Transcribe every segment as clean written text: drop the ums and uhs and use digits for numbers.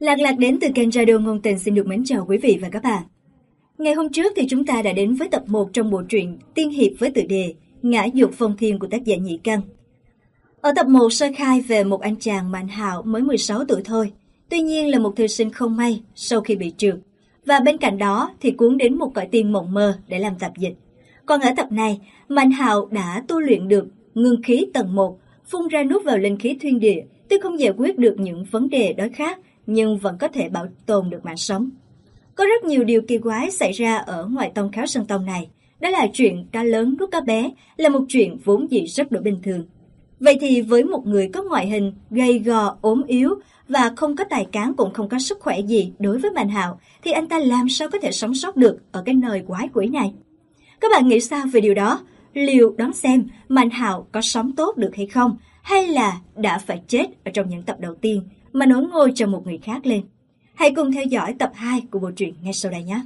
Lạc Lạc đến từ kênh Radio Ngôn Tình xin được mến chào quý vị và các bạn. Ngày hôm trước thì chúng ta đã đến với tập 1 trong bộ truyện Tiên Hiệp với tựa đề Ngã Dục Phong Thiên của tác giả Nhị Căn. Ở tập 1 sơ khai về một anh chàng Mạnh Hạo mới 16 tuổi thôi, tuy nhiên là một thư sinh không may sau khi bị trượt, và bên cạnh đó thì cuốn đến một cõi tiên mộng mơ để làm tạp dịch. Còn ở tập này, Mạnh Hạo đã tu luyện được ngưng khí tầng 1, phun ra nuốt vào linh khí thiên địa, tuy không giải quyết được những vấn đề đó khác, nhưng vẫn có thể bảo tồn được mạng sống. Có rất nhiều điều kỳ quái xảy ra ở ngoại tông Kháo Sơn Tông này. Đó là chuyện cá lớn nuốt cá bé, là một chuyện vốn dĩ rất đổi bình thường. Vậy thì với một người có ngoại hình gầy gò, ốm yếu và không có tài cán cũng không có sức khỏe gì đối với Mạnh Hạo, thì anh ta làm sao có thể sống sót được ở cái nơi quái quỷ này? Các bạn nghĩ sao về điều đó? Liệu đón xem Mạnh Hạo có sống tốt được hay không? Hay là đã phải chết ở trong những tập đầu tiên mà nối ngôi cho một người khác lên? Hãy cùng theo dõi tập 2 của bộ truyện ngay sau đây nhé.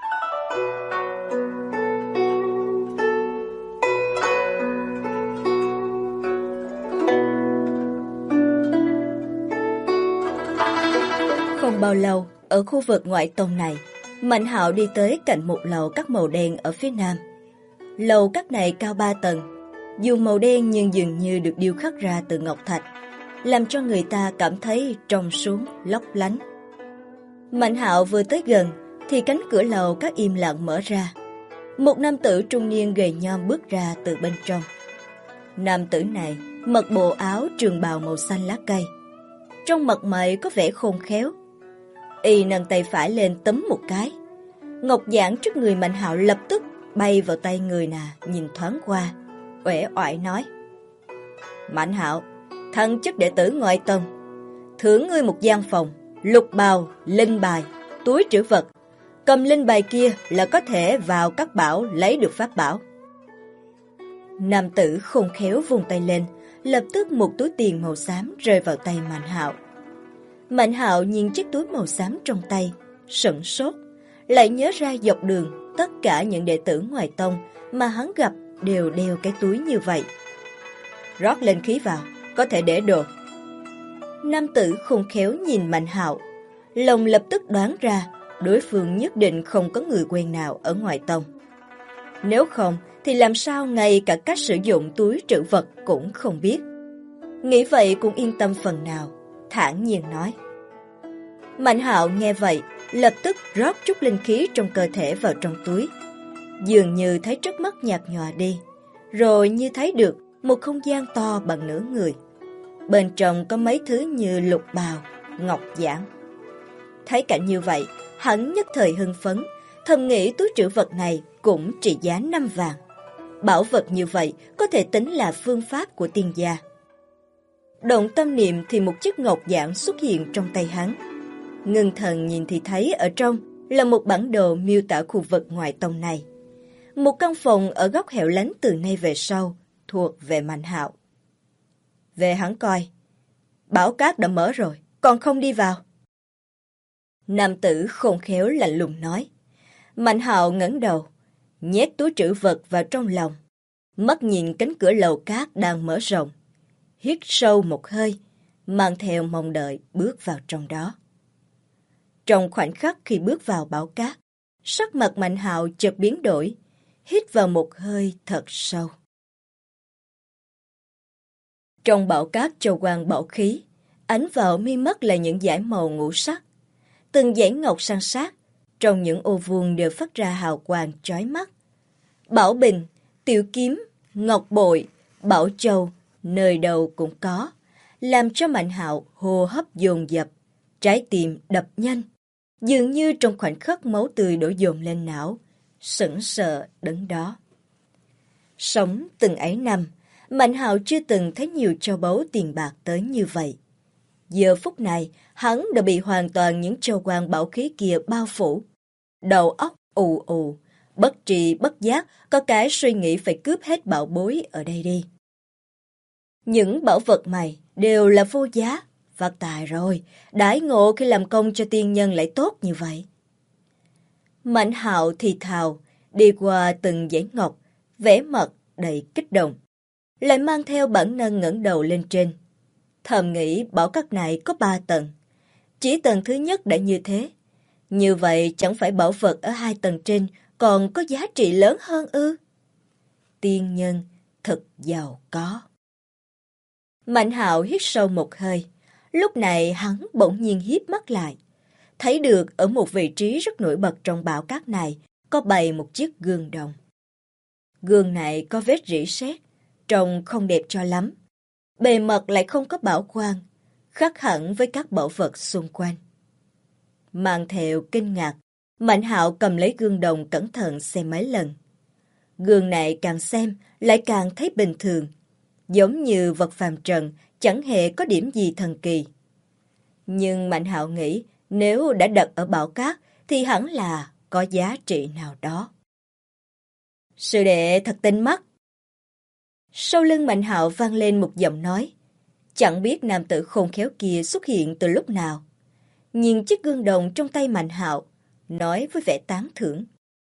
Không bao lâu, ở khu vực ngoại tông này, Mạnh Hạo đi tới cạnh một lầu các màu đen ở phía nam. Lầu các này cao 3 tầng, dù màu đen nhưng dường như được điêu khắc ra từ ngọc thạch, làm cho người ta cảm thấy trong suốt, lấp lánh. Mạnh Hạo vừa tới gần thì cánh cửa lầu các im lặng mở ra. Một nam tử trung niên gầy nhom bước ra từ bên trong. Nam tử này mặc bộ áo trường bào màu xanh lá cây, trong mặt mày có vẻ khôn khéo. Y nâng tay phải lên túm một cái, ngọc giản trước người Mạnh Hạo lập tức bay vào tay người nà, nhìn thoáng qua, uể oải nói: Mạnh Hạo, thân chức đệ tử ngoại tông, thưởng ngươi một gian phòng, lục bào, linh bài, túi trữ vật. Cầm linh bài kia là có thể vào các bảo lấy được pháp bảo. Nam tử khôn khéo vung tay lên, lập tức một túi tiền màu xám rơi vào tay Mạnh Hạo. Mạnh Hạo nhìn chiếc túi màu xám trong tay, sửng sốt, lại nhớ ra dọc đường tất cả những đệ tử ngoài tông mà hắn gặp đều đeo cái túi như vậy. Rót lên khí vào, có thể để đồ. Nam tử khôn khéo nhìn Mạnh Hạo, lòng lập tức đoán ra đối phương nhất định không có người quen nào ở ngoại tông. Nếu không thì làm sao ngay cả cách sử dụng túi trữ vật cũng không biết. Nghĩ vậy cũng yên tâm phần nào, thản nhiên nói. Mạnh Hạo nghe vậy, lập tức rót chút linh khí trong cơ thể vào trong túi. Dường như thấy trước mắt nhạt nhòa đi, rồi như thấy được một không gian to bằng nửa người. Bên trong có mấy thứ như lục bào, ngọc giản. Thấy cảnh như vậy, hắn nhất thời hưng phấn, thầm nghĩ túi trữ vật này cũng trị giá 5 vàng. Bảo vật như vậy có thể tính là phương pháp của tiên gia. Động tâm niệm thì một chiếc ngọc giản xuất hiện trong tay hắn. Ngưng thần nhìn thì thấy ở trong là một bản đồ miêu tả khu vực ngoại tông này. Một căn phòng ở góc hẻo lánh từ nay về sau thuộc về Mạnh Hạo. Về hắn coi, bảo cát đã mở rồi, còn không đi vào. Nam tử khôn khéo lạnh lùng nói. Mạnh Hạo ngẩng đầu, nhét túi trữ vật vào trong lòng, mắt nhìn cánh cửa lầu cát đang mở rộng, hít sâu một hơi, mang theo mong đợi bước vào trong đó. Trong khoảnh khắc khi bước vào bảo cát, sắc mặt Mạnh Hạo chợt biến đổi, hít vào một hơi thật sâu. Trong bảo cát châu quang bảo khí, ánh vào mi mắt là những dải màu ngũ sắc. Từng dải ngọc san sát, trong những ô vuông đều phát ra hào quang chói mắt. Bảo bình, tiểu kiếm, ngọc bội, bảo châu, nơi đâu cũng có, làm cho Mạnh Hạo hô hấp dồn dập, trái tim đập nhanh. Dường như trong khoảnh khắc máu tươi đổ dồn lên não, sững sờ đứng đó. Sống từng ấy năm, Mạnh Hạo chưa từng thấy nhiều châu báu tiền bạc tới như vậy. Giờ phút này, hắn đã bị hoàn toàn những châu quang bảo khí kia bao phủ. Đầu óc ù ù, bất tri bất giác, có cái suy nghĩ phải cướp hết bảo bối ở đây đi. Những bảo vật này đều là vô giá, phát tài rồi, đãi ngộ khi làm công cho tiên nhân lại tốt như vậy. Mạnh Hạo thì thào, đi qua từng dãy ngọc, vẻ mặt đầy kích động, lại mang theo bản năng ngẩng đầu lên trên. Thầm nghĩ bảo các này có 3 tầng. Chỉ tầng thứ nhất đã như thế. Như vậy chẳng phải bảo vật ở 2 tầng trên còn có giá trị lớn hơn ư? Tiên nhân thật giàu có. Mạnh Hạo hít sâu một hơi. Lúc này hắn bỗng nhiên híp mắt lại. Thấy được ở một vị trí rất nổi bật trong bão cát này có bày một chiếc gương đồng. Gương này có vết rỉ sét, trông không đẹp cho lắm. Bề mặt lại không có bảo quang, khác hẳn với các bảo vật xung quanh. Mang theo kinh ngạc, Mạnh Hạo cầm lấy gương đồng cẩn thận xem mấy lần. Gương này càng xem lại càng thấy bình thường, giống như vật phàm trần, chẳng hề có điểm gì thần kỳ. Nhưng Mạnh Hạo nghĩ nếu đã đặt ở bão cát thì hẳn là có giá trị nào đó. Sư đệ thật tinh mắt. Sau lưng Mạnh Hạo vang lên một giọng nói. Chẳng biết nam tử khôn khéo kia xuất hiện từ lúc nào. Nhìn chiếc gương đồng trong tay Mạnh Hạo, nói với vẻ tán thưởng.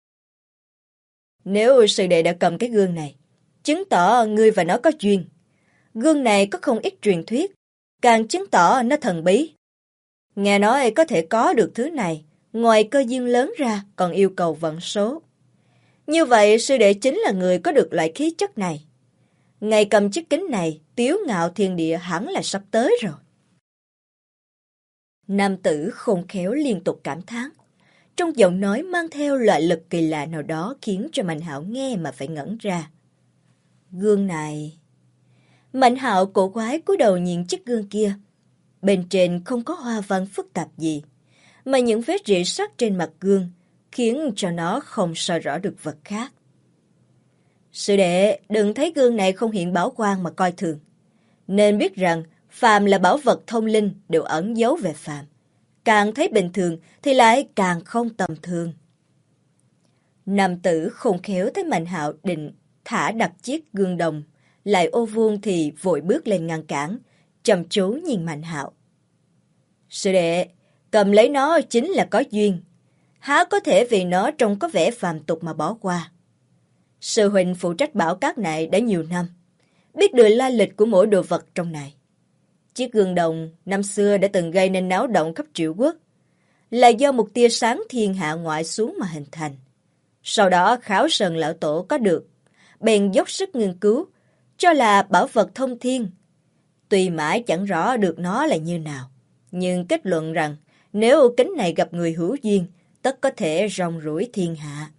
Nếu sư đệ đã cầm cái gương này, chứng tỏ ngươi và nó có duyên. Gương này có không ít truyền thuyết, càng chứng tỏ nó thần bí. Nghe nói có thể có được thứ này, ngoài cơ duyên lớn ra còn yêu cầu vận số. Như vậy sư đệ chính là người có được loại khí chất này. Ngày cầm chiếc kính này, tiếu ngạo thiên địa hẳn là sắp tới rồi. Nam tử khôn khéo liên tục cảm thán. Trong giọng nói mang theo loại lực kỳ lạ nào đó khiến cho Mạnh Hạo nghe mà phải ngẩn ra. Gương này... Mạnh Hạo cổ quái cúi đầu nhìn chiếc gương kia. Bên trên không có hoa văn phức tạp gì, mà những vết rỉ sắt trên mặt gương khiến cho nó không soi rõ được vật khác. Sư đệ, đừng thấy gương này không hiện bảo quang mà coi thường. Nên biết rằng phàm là bảo vật thông linh đều ẩn giấu về phàm. Càng thấy bình thường thì lại càng không tầm thường. Nam tử khôn khéo thấy Mạnh Hạo định thả đặt chiếc gương đồng, lại ô vuông thì vội bước lên ngăn cản, chăm chú nhìn Mạnh Hạo. Sư đệ, cầm lấy nó chính là có duyên. Há có thể vì nó trông có vẻ phàm tục mà bỏ qua. Sư huynh phụ trách bảo cát này đã nhiều năm, biết được lai lịch của mỗi đồ vật trong này. Chiếc gương đồng năm xưa đã từng gây nên náo động khắp triệu quốc, là do một tia sáng thiên hạ ngoại xuống mà hình thành. Sau đó Kháo Sơn lão tổ có được, bèn dốc sức nghiên cứu, cho là bảo vật thông thiên. Tuy mãi chẳng rõ được nó là như nào, nhưng kết luận rằng nếu kính này gặp người hữu duyên, tất có thể rong ruổi thiên hạ.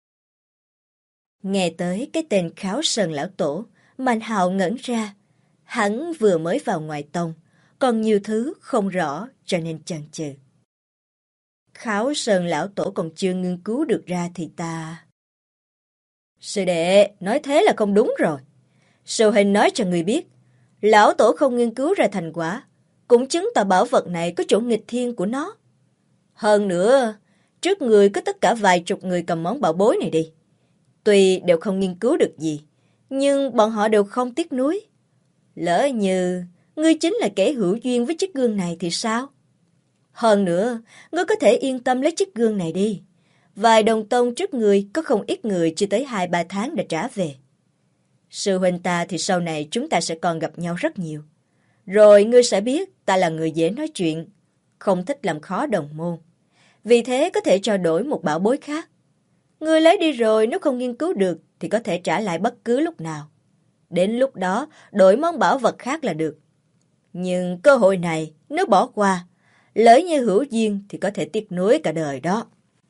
Nghe tới cái tên Kháo Sơn lão tổ, Mạnh Hạo ngẩn ra. Hắn vừa mới vào ngoại tông, còn nhiều thứ không rõ cho nên chần chừ. Kháo Sơn lão tổ còn chưa nghiên cứu được ra thì ta... Sư đệ, nói thế là không đúng rồi. Sư huynh nói cho người biết, lão tổ không nghiên cứu ra thành quả, cũng chứng tỏ bảo vật này có chỗ nghịch thiên của nó. Hơn nữa, trước người có tất cả vài chục người cầm món bảo bối này đi. Tuy đều không nghiên cứu được gì, nhưng bọn họ đều không tiếc nuối. Lỡ như ngươi chính là kẻ hữu duyên với chiếc gương này thì sao? Hơn nữa, ngươi có thể yên tâm lấy chiếc gương này đi. Vài đồng tông trước người có không ít người chưa tới 2-3 tháng đã trả về. Sư huynh ta thì sau này chúng ta sẽ còn gặp nhau rất nhiều. Rồi ngươi sẽ biết ta là người dễ nói chuyện, không thích làm khó đồng môn. Vì thế có thể cho đổi một bảo bối khác. Ngươi lấy đi rồi nếu không nghiên cứu được thì có thể trả lại bất cứ lúc nào. Đến lúc đó đổi món bảo vật khác là được. Nhưng cơ hội này nếu bỏ qua, lỡ như hữu duyên thì có thể tiếc nuối cả đời đó.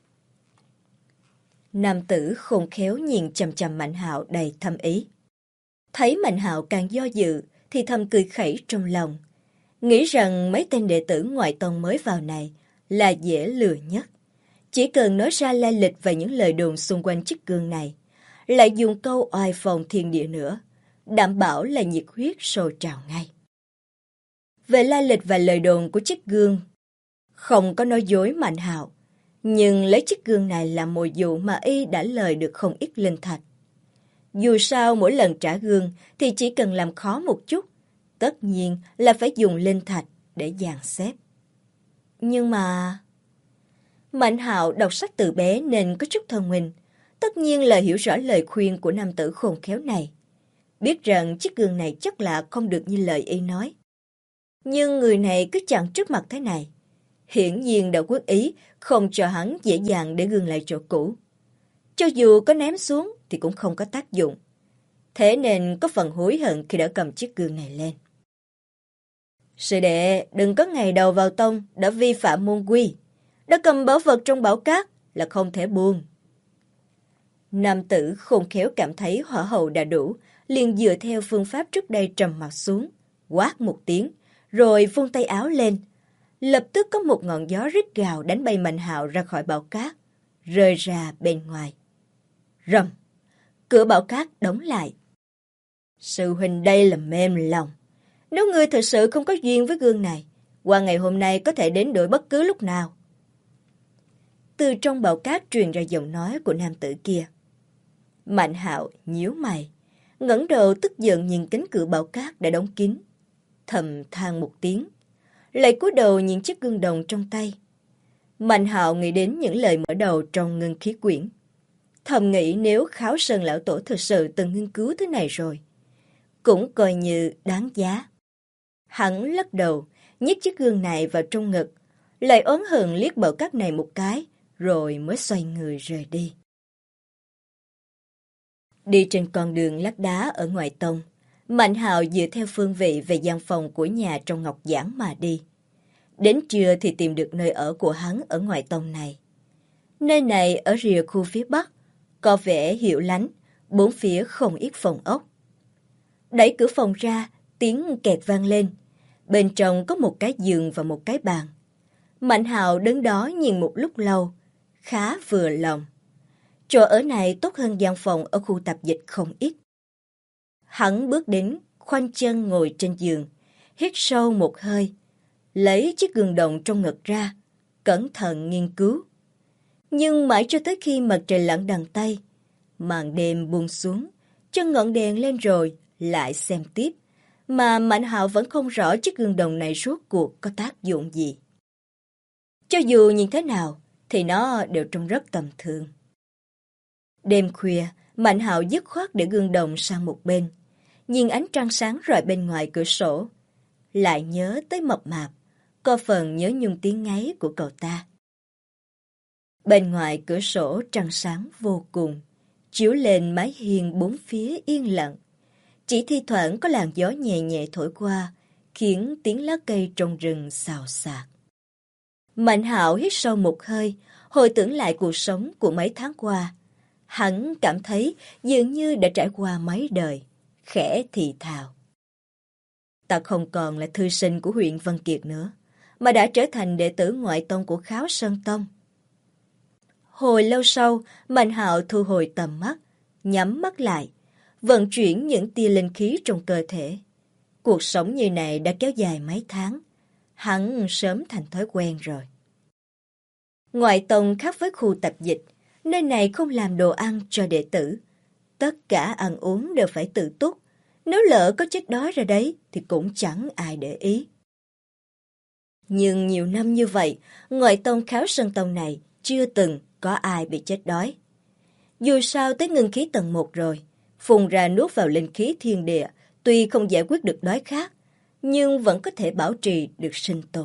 Nam tử khôn khéo nhìn chằm chằm Mạnh Hạo đầy thâm ý. Thấy Mạnh Hạo càng do dự thì thầm cười khẩy trong lòng. Nghĩ rằng mấy tên đệ tử ngoại tông mới vào này là dễ lừa nhất. Chỉ cần nói ra lai lịch và những lời đồn xung quanh chiếc gương này, lại dùng câu oai phong thiên địa nữa, đảm bảo là nhiệt huyết sôi trào ngay. Về lai lịch và lời đồn của chiếc gương, không có nói dối Mạnh Hạo, nhưng lấy chiếc gương này làm mồi dụ mà y đã lời được không ít linh thạch. Dù sao mỗi lần trả gương thì chỉ cần làm khó một chút, tất nhiên là phải dùng linh thạch để dàn xếp. Nhưng mà... Mạnh Hạo đọc sách từ bé nên có chút thông minh, tất nhiên là hiểu rõ lời khuyên của nam tử khôn khéo này. Biết rằng chiếc gương này chắc là không được như lời y nói. Nhưng người này cứ chặn trước mặt thế này, hiển nhiên đã quyết ý không cho hắn dễ dàng để gương lại chỗ cũ. Cho dù có ném xuống thì cũng không có tác dụng. Thế nên có phần hối hận khi đã cầm chiếc gương này lên. Sư đệ đừng có ngày đầu vào tông đã vi phạm môn quy. Đã cầm bảo vật trong bảo cát là không thể buông. Nam tử khôn khéo cảm thấy hỏa hậu đã đủ, liền dựa theo phương pháp trước đây trầm mặt xuống, quát một tiếng, rồi vung tay áo lên. Lập tức có một ngọn gió rít gào đánh bay Mạnh Hạo ra khỏi bảo cát, rơi ra bên ngoài. Rầm, cửa bảo cát đóng lại. Sư huynh đây là mềm lòng. Nếu ngươi thực sự không có duyên với gương này, qua ngày hôm nay có thể đến đổi bất cứ lúc nào. Từ trong bảo cát truyền ra giọng nói của nam tử kia. Mạnh Hạo nhíu mày, ngẩng đầu tức giận nhìn cánh cửa bảo cát đã đóng kín, thầm than một tiếng, lại cúi đầu nhìn chiếc gương đồng trong tay. Mạnh Hạo nghĩ đến những lời mở đầu trong Ngân Khí Quyển, thầm nghĩ nếu Kháo Sơn lão tổ thực sự từng nghiên cứu thứ này rồi, cũng coi như đáng giá. Hắn lắc đầu, nhét chiếc gương này vào trong ngực, lại oán hận liếc bảo cát này một cái, rồi mới xoay người rời đi. Đi trên con đường lát đá ở ngoài tông, Mạnh Hạo dựa theo phương vị về gian phòng của nhà trong Ngọc Giảng mà đi. Đến trưa thì tìm được nơi ở của hắn ở ngoài tông này. Nơi này ở rìa khu phía bắc, có vẻ hiệu lánh, bốn phía không ít phòng ốc. Đẩy cửa phòng ra, tiếng kẹt vang lên. Bên trong có một cái giường và một cái bàn. Mạnh Hạo đứng đó nhìn một lúc lâu, khá vừa lòng. Chỗ ở này tốt hơn gian phòng ở khu tạp dịch không ít. Hắn bước đến, khoanh chân ngồi trên giường, hít sâu một hơi, lấy chiếc gương đồng trong ngực ra, cẩn thận nghiên cứu. Nhưng mãi cho tới khi mặt trời lặn đằng Tây, màn đêm buông xuống, chân ngọn đèn lên rồi, lại xem tiếp, mà Mạnh Hạo vẫn không rõ chiếc gương đồng này rốt cuộc có tác dụng gì. Cho dù nhìn thế nào, thì nó đều trông rất tầm thường. Đêm khuya, Mạnh Hạo dứt khoát để gương đồng sang một bên, nhìn ánh trăng sáng rọi bên ngoài cửa sổ, lại nhớ tới Mập Mạp, có phần nhớ nhung tiếng ngáy của cậu ta. Bên ngoài cửa sổ trăng sáng vô cùng, chiếu lên mái hiên bốn phía yên lặng, chỉ thi thoảng có làn gió nhẹ nhẹ thổi qua, khiến tiếng lá cây trong rừng xào xạc. Mạnh Hạo hít sâu một hơi, hồi tưởng lại cuộc sống của mấy tháng qua. Hắn cảm thấy dường như đã trải qua mấy đời, khẽ thì thào. Ta không còn là thư sinh của huyện Vân Kiệt nữa, mà đã trở thành đệ tử ngoại tông của Kháo Sơn Tông. Hồi lâu sau, Mạnh Hạo thu hồi tầm mắt, nhắm mắt lại, vận chuyển những tia linh khí trong cơ thể. Cuộc sống như này đã kéo dài mấy tháng, hắn sớm thành thói quen rồi. Ngoại tông khác với khu tập dịch, nơi này không làm đồ ăn cho đệ tử. Tất cả ăn uống đều phải tự túc, nếu lỡ có chết đói ra đấy thì cũng chẳng ai để ý. Nhưng nhiều năm như vậy, ngoại tông Kháo Sơn Tông này chưa từng có ai bị chết đói. Dù sao tới ngưng khí tầng 1 rồi, phun ra nuốt vào linh khí thiên địa, tuy không giải quyết được đói khát, nhưng vẫn có thể bảo trì được sinh tồn.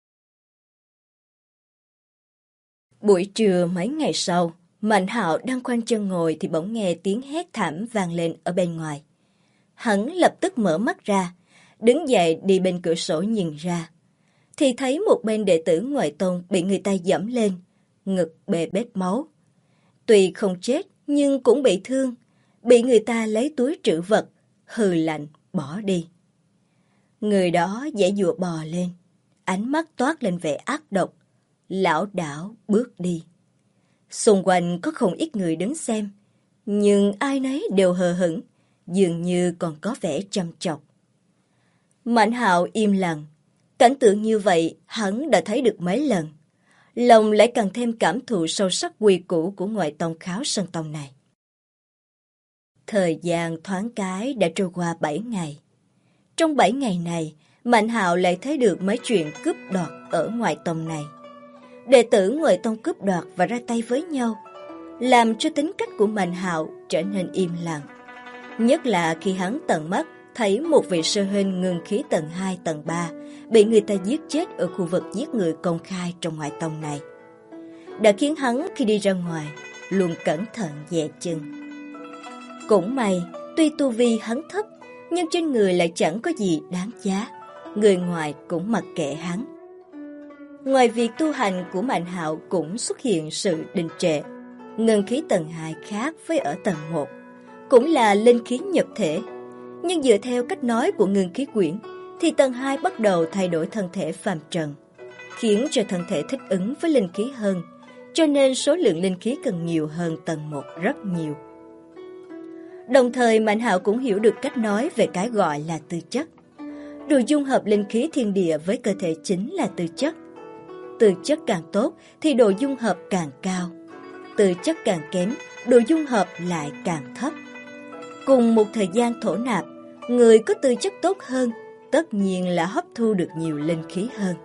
Buổi trưa mấy ngày sau, Mạnh Hạo đang khoanh chân ngồi thì bỗng nghe tiếng hét thảm vang lên ở bên ngoài. Hắn lập tức mở mắt ra, đứng dậy đi bên cửa sổ nhìn ra, thì thấy một bên đệ tử ngoại tông bị người ta giẫm lên, ngực bê bết máu. Tuy không chết nhưng cũng bị thương, bị người ta lấy túi trữ vật, hừ lạnh bỏ đi. Người đó giãy giụa bò lên, ánh mắt toát lên vẻ ác độc, lảo đảo bước đi. Xung quanh có không ít người đứng xem, nhưng ai nấy đều hờ hững, dường như còn có vẻ chăm chọc. Mạnh Hạo im lặng, cảnh tượng như vậy hắn đã thấy được mấy lần. Lòng lại càng thêm cảm thụ sâu sắc quy củ của ngoại tông Kháo Sơn Tông này. Thời gian thoáng cái đã trôi qua 7 ngày. Trong 7 ngày này, Mạnh Hạo lại thấy được mấy chuyện cướp đoạt ở ngoại tông này. Đệ tử ngoại tông cướp đoạt và ra tay với nhau, làm cho tính cách của Mạnh Hạo trở nên im lặng. Nhất là khi hắn tận mắt thấy một vị sư huynh ngưng khí tầng 2, tầng 3 bị người ta giết chết ở khu vực giết người công khai trong ngoại tông này, đã khiến hắn khi đi ra ngoài luôn cẩn thận dè chừng. Cũng may, tuy tu vi hắn thấp, nhưng trên người lại chẳng có gì đáng giá, người ngoài cũng mặc kệ hắn. Ngoài việc tu hành của Mạnh Hạo cũng xuất hiện sự đình trệ. Ngân khí tầng 2 khác với ở tầng 1, cũng là linh khí nhập thể. Nhưng dựa theo cách nói của Ngân khí quyển, thì tầng 2 bắt đầu thay đổi thân thể phàm trần, khiến cho thân thể thích ứng với linh khí hơn, cho nên số lượng linh khí cần nhiều hơn tầng 1 rất nhiều. Đồng thời Mạnh Hạo cũng hiểu được cách nói về cái gọi là tư chất. Đồ dung hợp linh khí thiên địa với cơ thể chính là tư chất. Tư chất càng tốt thì độ dung hợp càng cao. Tư chất càng kém, độ dung hợp lại càng thấp. Cùng một thời gian thổ nạp, người có tư chất tốt hơn tất nhiên là hấp thu được nhiều linh khí hơn.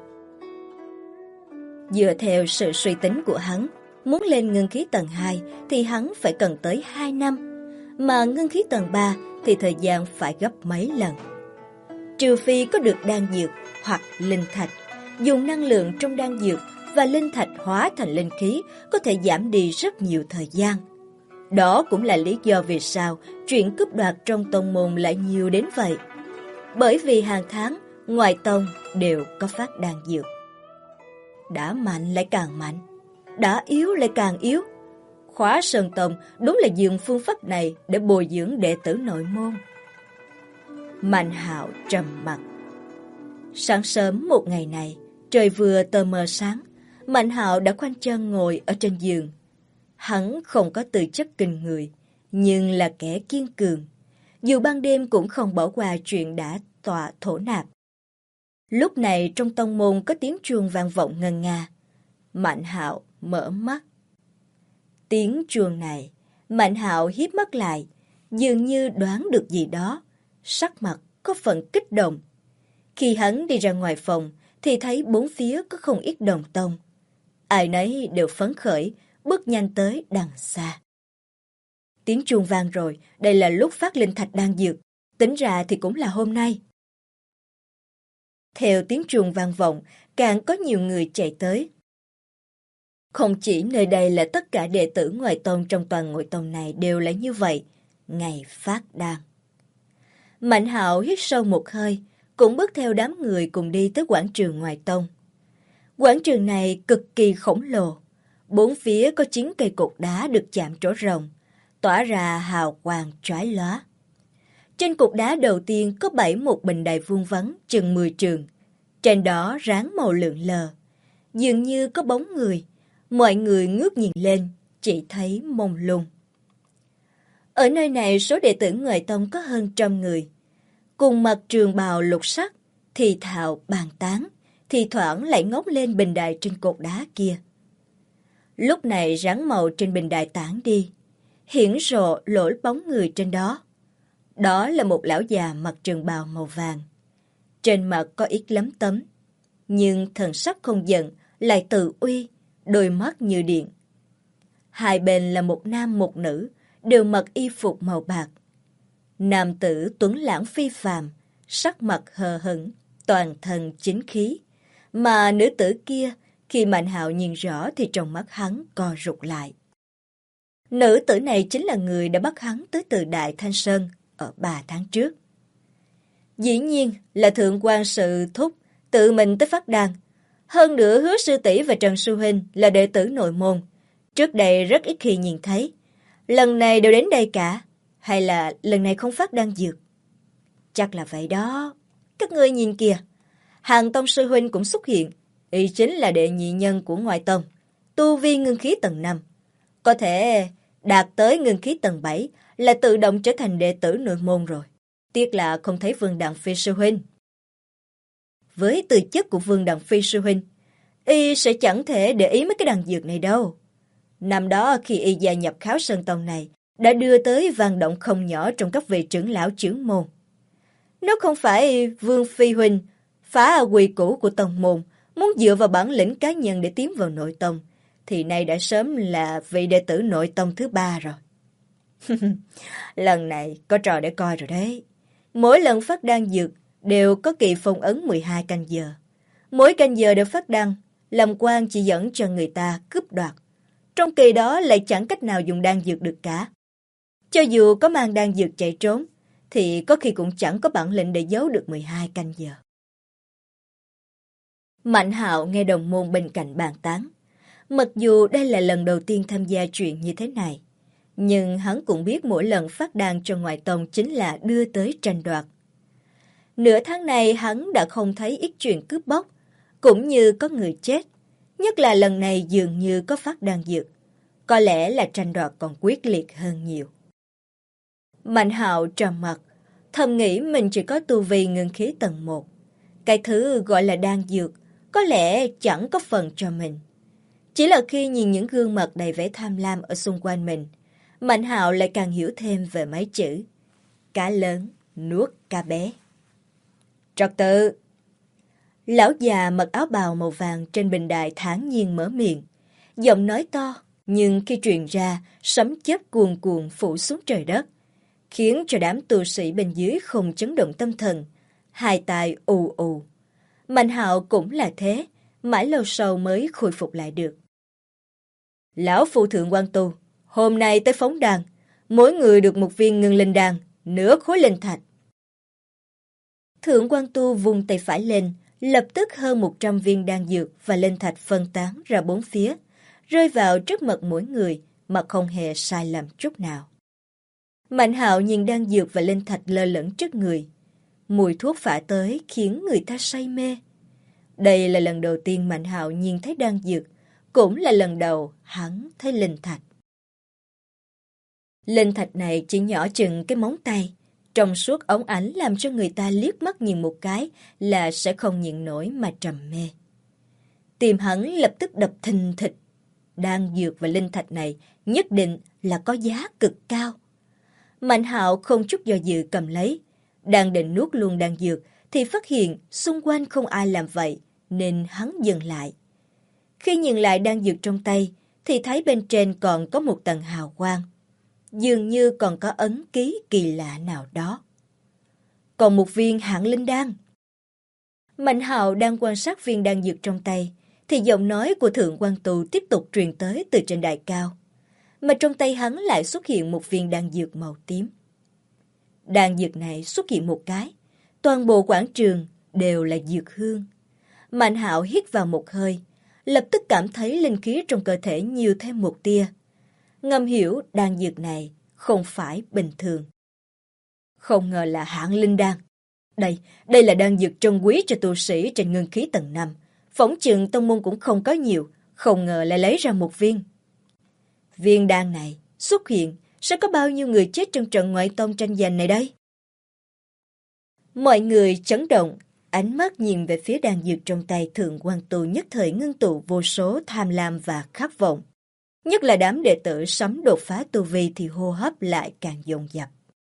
Dựa theo sự suy tính của hắn, muốn lên ngân khí tầng 2 thì hắn phải cần tới 2 năm, mà ngân khí tầng 3 thì thời gian phải gấp mấy lần. Trừ phi có được đan dược hoặc linh thạch, dùng năng lượng trong đan dược và linh thạch hóa thành linh khí có thể giảm đi rất nhiều thời gian. Đó cũng là lý do vì sao chuyện cướp đoạt trong tông môn lại nhiều đến vậy. Bởi vì hàng tháng, ngoài tông đều có phát đan dược. Đã mạnh lại càng mạnh, đã yếu lại càng yếu. Khóa Sơn Tông đúng là dùng phương pháp này để bồi dưỡng đệ tử nội môn. Mạnh Hạo trầm mặc. Sáng sớm một ngày này, trời vừa tờ mờ sáng, Mạnh Hạo đã khoanh chân ngồi ở trên giường. Hắn không có tư chất kinh người, nhưng là kẻ kiên cường. Dù ban đêm cũng không bỏ qua chuyện đã tọa thổ nạp. Lúc này trong tông môn có tiếng chuông vang vọng ngân nga. Mạnh Hạo mở mắt. Tiếng chuông này, Mạnh Hạo híp mắt lại, dường như đoán được gì đó, sắc mặt có phần kích động. Khi hắn đi ra ngoài phòng, thì thấy bốn phía có không ít đồng tông. Ai nấy đều phấn khởi, bước nhanh tới đằng xa. Tiếng chuông vang rồi, đây là lúc phát linh thạch đan dược, tính ra thì cũng là hôm nay. Theo tiếng chuông vang vọng, càng có nhiều người chạy tới. Không chỉ nơi đây là tất cả đệ tử ngoài tông trong toàn nội tông này đều là như vậy, ngày phát đan. Mạnh Hạo hít sâu một hơi, cũng bước theo đám người cùng đi tới quảng trường ngoài tông. Quảng trường này cực kỳ khổng lồ, bốn phía có 9 cây cột đá được chạm trổ rồng, tỏa ra hào quang chói lóa. Trên cột đá đầu tiên có bày một bình đài vuông vắn chừng 10 trượng, trên đó ráng màu lượn lờ, dường như có bóng người. Mọi người ngước nhìn lên, chỉ thấy mông lung. Ở nơi này số đệ tử ngoài tông có hơn 100 người, cùng mặc trường bào lục sắc, thì thào bàn tán, thì thoảng lại ngóc lên bình đài trên cột đá kia. Lúc này ráng màu trên bình đài tản đi, hiển rộ lỗ bóng người trên đó. Đó là một lão già mặc trường bào màu vàng. Trên mặt có ít lấm tấm, nhưng thần sắc không giận, lại tự uy, đôi mắt như điện. Hai bên là một nam một nữ, đều mặc y phục màu bạc. Nam tử tuấn lãng phi phàm, sắc mặt hờ hững, toàn thân chính khí. Mà nữ tử kia, khi Mạnh Hạo nhìn rõ thì trong mắt hắn co rụt lại. Nữ tử này chính là người đã bắt hắn tới từ Đại Thanh Sơn ở 3 tháng trước. Dĩ nhiên là Thượng quan Sự Thúc tự mình tới phát đan. Hơn nữa Hứa sư tỷ và Trần sư huynh là đệ tử nội môn, trước đây rất ít khi nhìn thấy. Lần này đều đến đây cả, hay là lần này không phát đan dược? Chắc là vậy đó. Các ngươi nhìn kìa, Hàng Tông sư huynh cũng xuất hiện, y chính là đệ nhị nhân của ngoại tông, tu vi ngưng khí tầng 5. Có thể đạt tới ngưng khí tầng 7 là tự động trở thành đệ tử nội môn rồi. Tiếc là không thấy Vương Đặng Phi sư huynh. Với tư chất của Vương Đặng Phi sư huynh, y sẽ chẳng thể để ý mấy cái đan dược này đâu. Năm đó khi y gia nhập Kháo Sơn Tông này, đã đưa tới vang động không nhỏ trong các vị trưởng lão trưởng môn. Nếu không phải Vương Phi huynh phá quy củ của tông môn, muốn dựa vào bản lĩnh cá nhân để tiến vào nội tông, thì nay đã sớm là vị đệ tử nội tông thứ 3 rồi. Lần này có trò để coi rồi đấy. Mỗi lần phát đan dược đều có kỳ phong ấn 12 canh giờ. Mỗi canh giờ đều phát đan, làm quan chỉ dẫn cho người ta cướp đoạt. Trong kỳ đó lại chẳng cách nào dùng đan dược được cả. Cho dù có mang đan dược chạy trốn, thì có khi cũng chẳng có bản lĩnh để giấu được 12 canh giờ. Mạnh Hạo nghe đồng môn bên cạnh bàn tán. Mặc dù đây là lần đầu tiên tham gia chuyện như thế này, nhưng hắn cũng biết mỗi lần phát đan cho ngoại tông chính là đưa tới tranh đoạt. Nửa tháng này hắn đã không thấy ít chuyện cướp bóc, cũng như có người chết. Nhất là lần này dường như có phát đan dược. Có lẽ là tranh đoạt còn quyết liệt hơn nhiều. Mạnh Hạo trầm mặt, thầm nghĩ mình chỉ có tu vi ngưng khí tầng 1. Cái thứ gọi là đan dược có lẽ chẳng có phần cho mình. Chỉ là khi nhìn những gương mặt đầy vẻ tham lam ở xung quanh mình, Mạnh Hạo lại càng hiểu thêm về mấy chữ: cá lớn nuốt cá bé. Trật tự! Lão già mặc áo bào màu vàng trên bình đài thản nhiên mở miệng, giọng nói to, nhưng khi truyền ra, sấm chớp cuồn cuộn phủ xuống trời đất, khiến cho đám tu sĩ bên dưới không chấn động tâm thần, hai tai ù ù. Mạnh Hạo cũng là thế, mãi lâu sau mới khôi phục lại được. Lão phu thượng quan tu, hôm nay tới phóng đàn, mỗi người được một viên ngưng linh đan, nửa khối linh thạch. Thượng quan tu vung tay phải lên, lập tức hơn 100 viên đan dược và linh thạch phân tán ra bốn phía, rơi vào trước mặt mỗi người mà không hề sai lầm chút nào. Mạnh Hạo nhìn đan dược và linh thạch lơ lửng trước người. Mùi thuốc phả tới khiến người ta say mê. Đây là lần đầu tiên Mạnh Hạo nhìn thấy đan dược, cũng là lần đầu hắn thấy linh thạch. Linh thạch này chỉ nhỏ chừng cái móng tay, trong suốt óng ánh làm cho người ta liếc mắt nhìn một cái là sẽ không nhịn nổi mà trầm mê. Tim hắn lập tức đập thình thịch. Đan dược và linh thạch này nhất định là có giá cực cao. Mạnh Hạo không chút do dự cầm lấy, đang định nuốt luôn đan dược thì phát hiện xung quanh không ai làm vậy, nên hắn dừng lại. Khi nhìn lại đan dược trong tay thì thấy bên trên còn có một tầng hào quang, dường như còn có ấn ký kỳ lạ nào đó. Còn một viên hạng linh đan. Mạnh Hạo đang quan sát viên đan dược trong tay thì giọng nói của Thượng quan Tu tiếp tục truyền tới từ trên đài cao, mà trong tay hắn lại xuất hiện một viên đan dược màu tím. Đan dược này xuất hiện một cái, toàn bộ quảng trường đều là dược hương. Mạnh Hạo hít vào một hơi, lập tức cảm thấy linh khí trong cơ thể nhiều thêm một tia. Ngầm hiểu đan dược này không phải bình thường. Không ngờ là hạng linh đan. Đây là đan dược trân quý cho tu sĩ trên ngưng khí tầng 5. Phỏng chừng tông môn cũng không có nhiều, không ngờ lại lấy ra một viên. Viên đan này xuất hiện, sẽ có bao nhiêu người chết trong trận ngoại tông tranh giành này đây? Mọi người chấn động, ánh mắt nhìn về phía đan dược trong tay Thượng quan Tu nhất thời ngưng tụ vô số tham lam và khát vọng. Nhất là đám đệ tử sắm đột phá tu vi thì hô hấp lại càng dồn dập.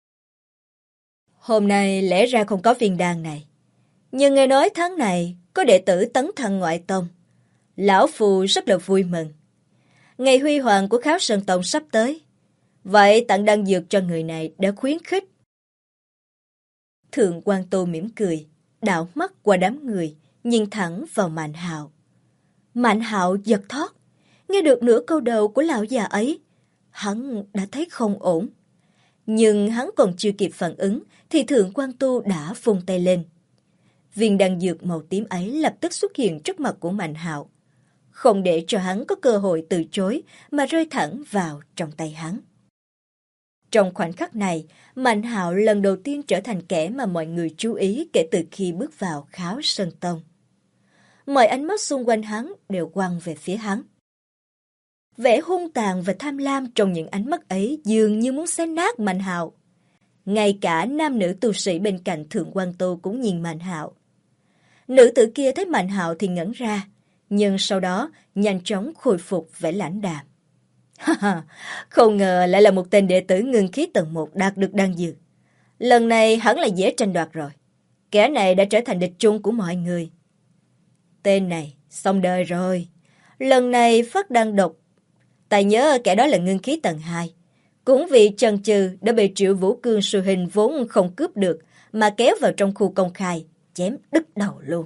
Hôm nay lẽ ra không có viên đan này, nhưng nghe nói tháng này có đệ tử tấn thăng ngoại tông. Lão Phu rất là vui mừng. Ngày huy hoàng của Kháo Sơn Tông sắp tới, vậy tặng đan dược cho người này để khuyến khích. Thượng quan Tu mỉm cười, đảo mắt qua đám người, nhìn thẳng vào Mạnh Hạo. Mạnh Hạo giật thót, nghe được nửa câu đầu của lão già ấy, hắn đã thấy không ổn. Nhưng hắn còn chưa kịp phản ứng thì Thượng quan Tu đã vung tay lên. Viên đan dược màu tím ấy lập tức xuất hiện trước mặt của Mạnh Hạo, không để cho hắn có cơ hội từ chối mà rơi thẳng vào trong tay hắn. Trong khoảnh khắc này, Mạnh Hạo lần đầu tiên trở thành kẻ mà mọi người chú ý kể từ khi bước vào Kháo Sơn Tông. Mọi ánh mắt xung quanh hắn đều quăng về phía hắn. Vẻ hung tàn và tham lam trong những ánh mắt ấy dường như muốn xé nát Mạnh Hạo. Ngay cả nam nữ tu sĩ bên cạnh Thượng quan Tu cũng nhìn Mạnh Hạo. Nữ tử kia thấy Mạnh Hạo thì ngẩn ra, nhưng sau đó nhanh chóng khôi phục vẻ lãnh đạm. Không ngờ lại là một tên đệ tử ngưng khí tầng 1 đạt được đan dược. Lần này hẳn là dễ tranh đoạt rồi. Kẻ này đã trở thành địch chung của mọi người. Tên này xong đời rồi. Lần này phát đan độc. Ta nhớ kẻ đó là ngưng khí tầng 2. Cũng vì chần chừ đã bị Triệu Vũ Cương sư hình vốn không cướp được mà kéo vào trong khu công khai, chém đứt đầu luôn.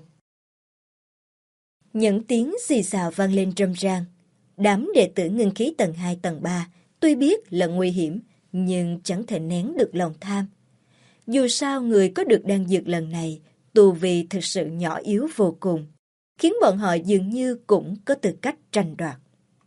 Những tiếng xì xào vang lên râm ran. Đám đệ tử ngưng khí tầng 2 tầng 3 tuy biết là nguy hiểm, nhưng chẳng thể nén được lòng tham. Dù sao người có được đan dược lần này, tu vi thực sự nhỏ yếu vô cùng, khiến bọn họ dường như cũng có tư cách tranh đoạt.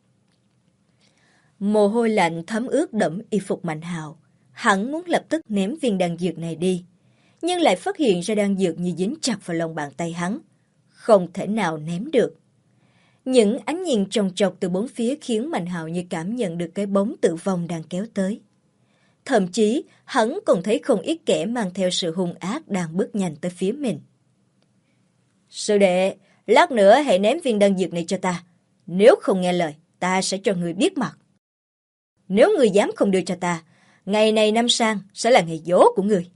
Mồ hôi lạnh thấm ướt đẫm y phục Mạnh Hạo. Hắn muốn lập tức ném viên đan dược này đi, nhưng lại phát hiện ra đan dược như dính chặt vào lòng bàn tay hắn, không thể nào ném được. Những ánh nhìn chòng chọc từ bốn phía khiến Mạnh Hạo như cảm nhận được cái bóng tử vong đang kéo tới. Thậm chí, hắn còn thấy không ít kẻ mang theo sự hung ác đang bước nhanh tới phía mình. Sư đệ, lát nữa hãy ném viên đan dược này cho ta. Nếu không nghe lời, ta sẽ cho người biết mặt. Nếu người dám không đưa cho ta, ngày này năm sang sẽ là ngày giỗ của người.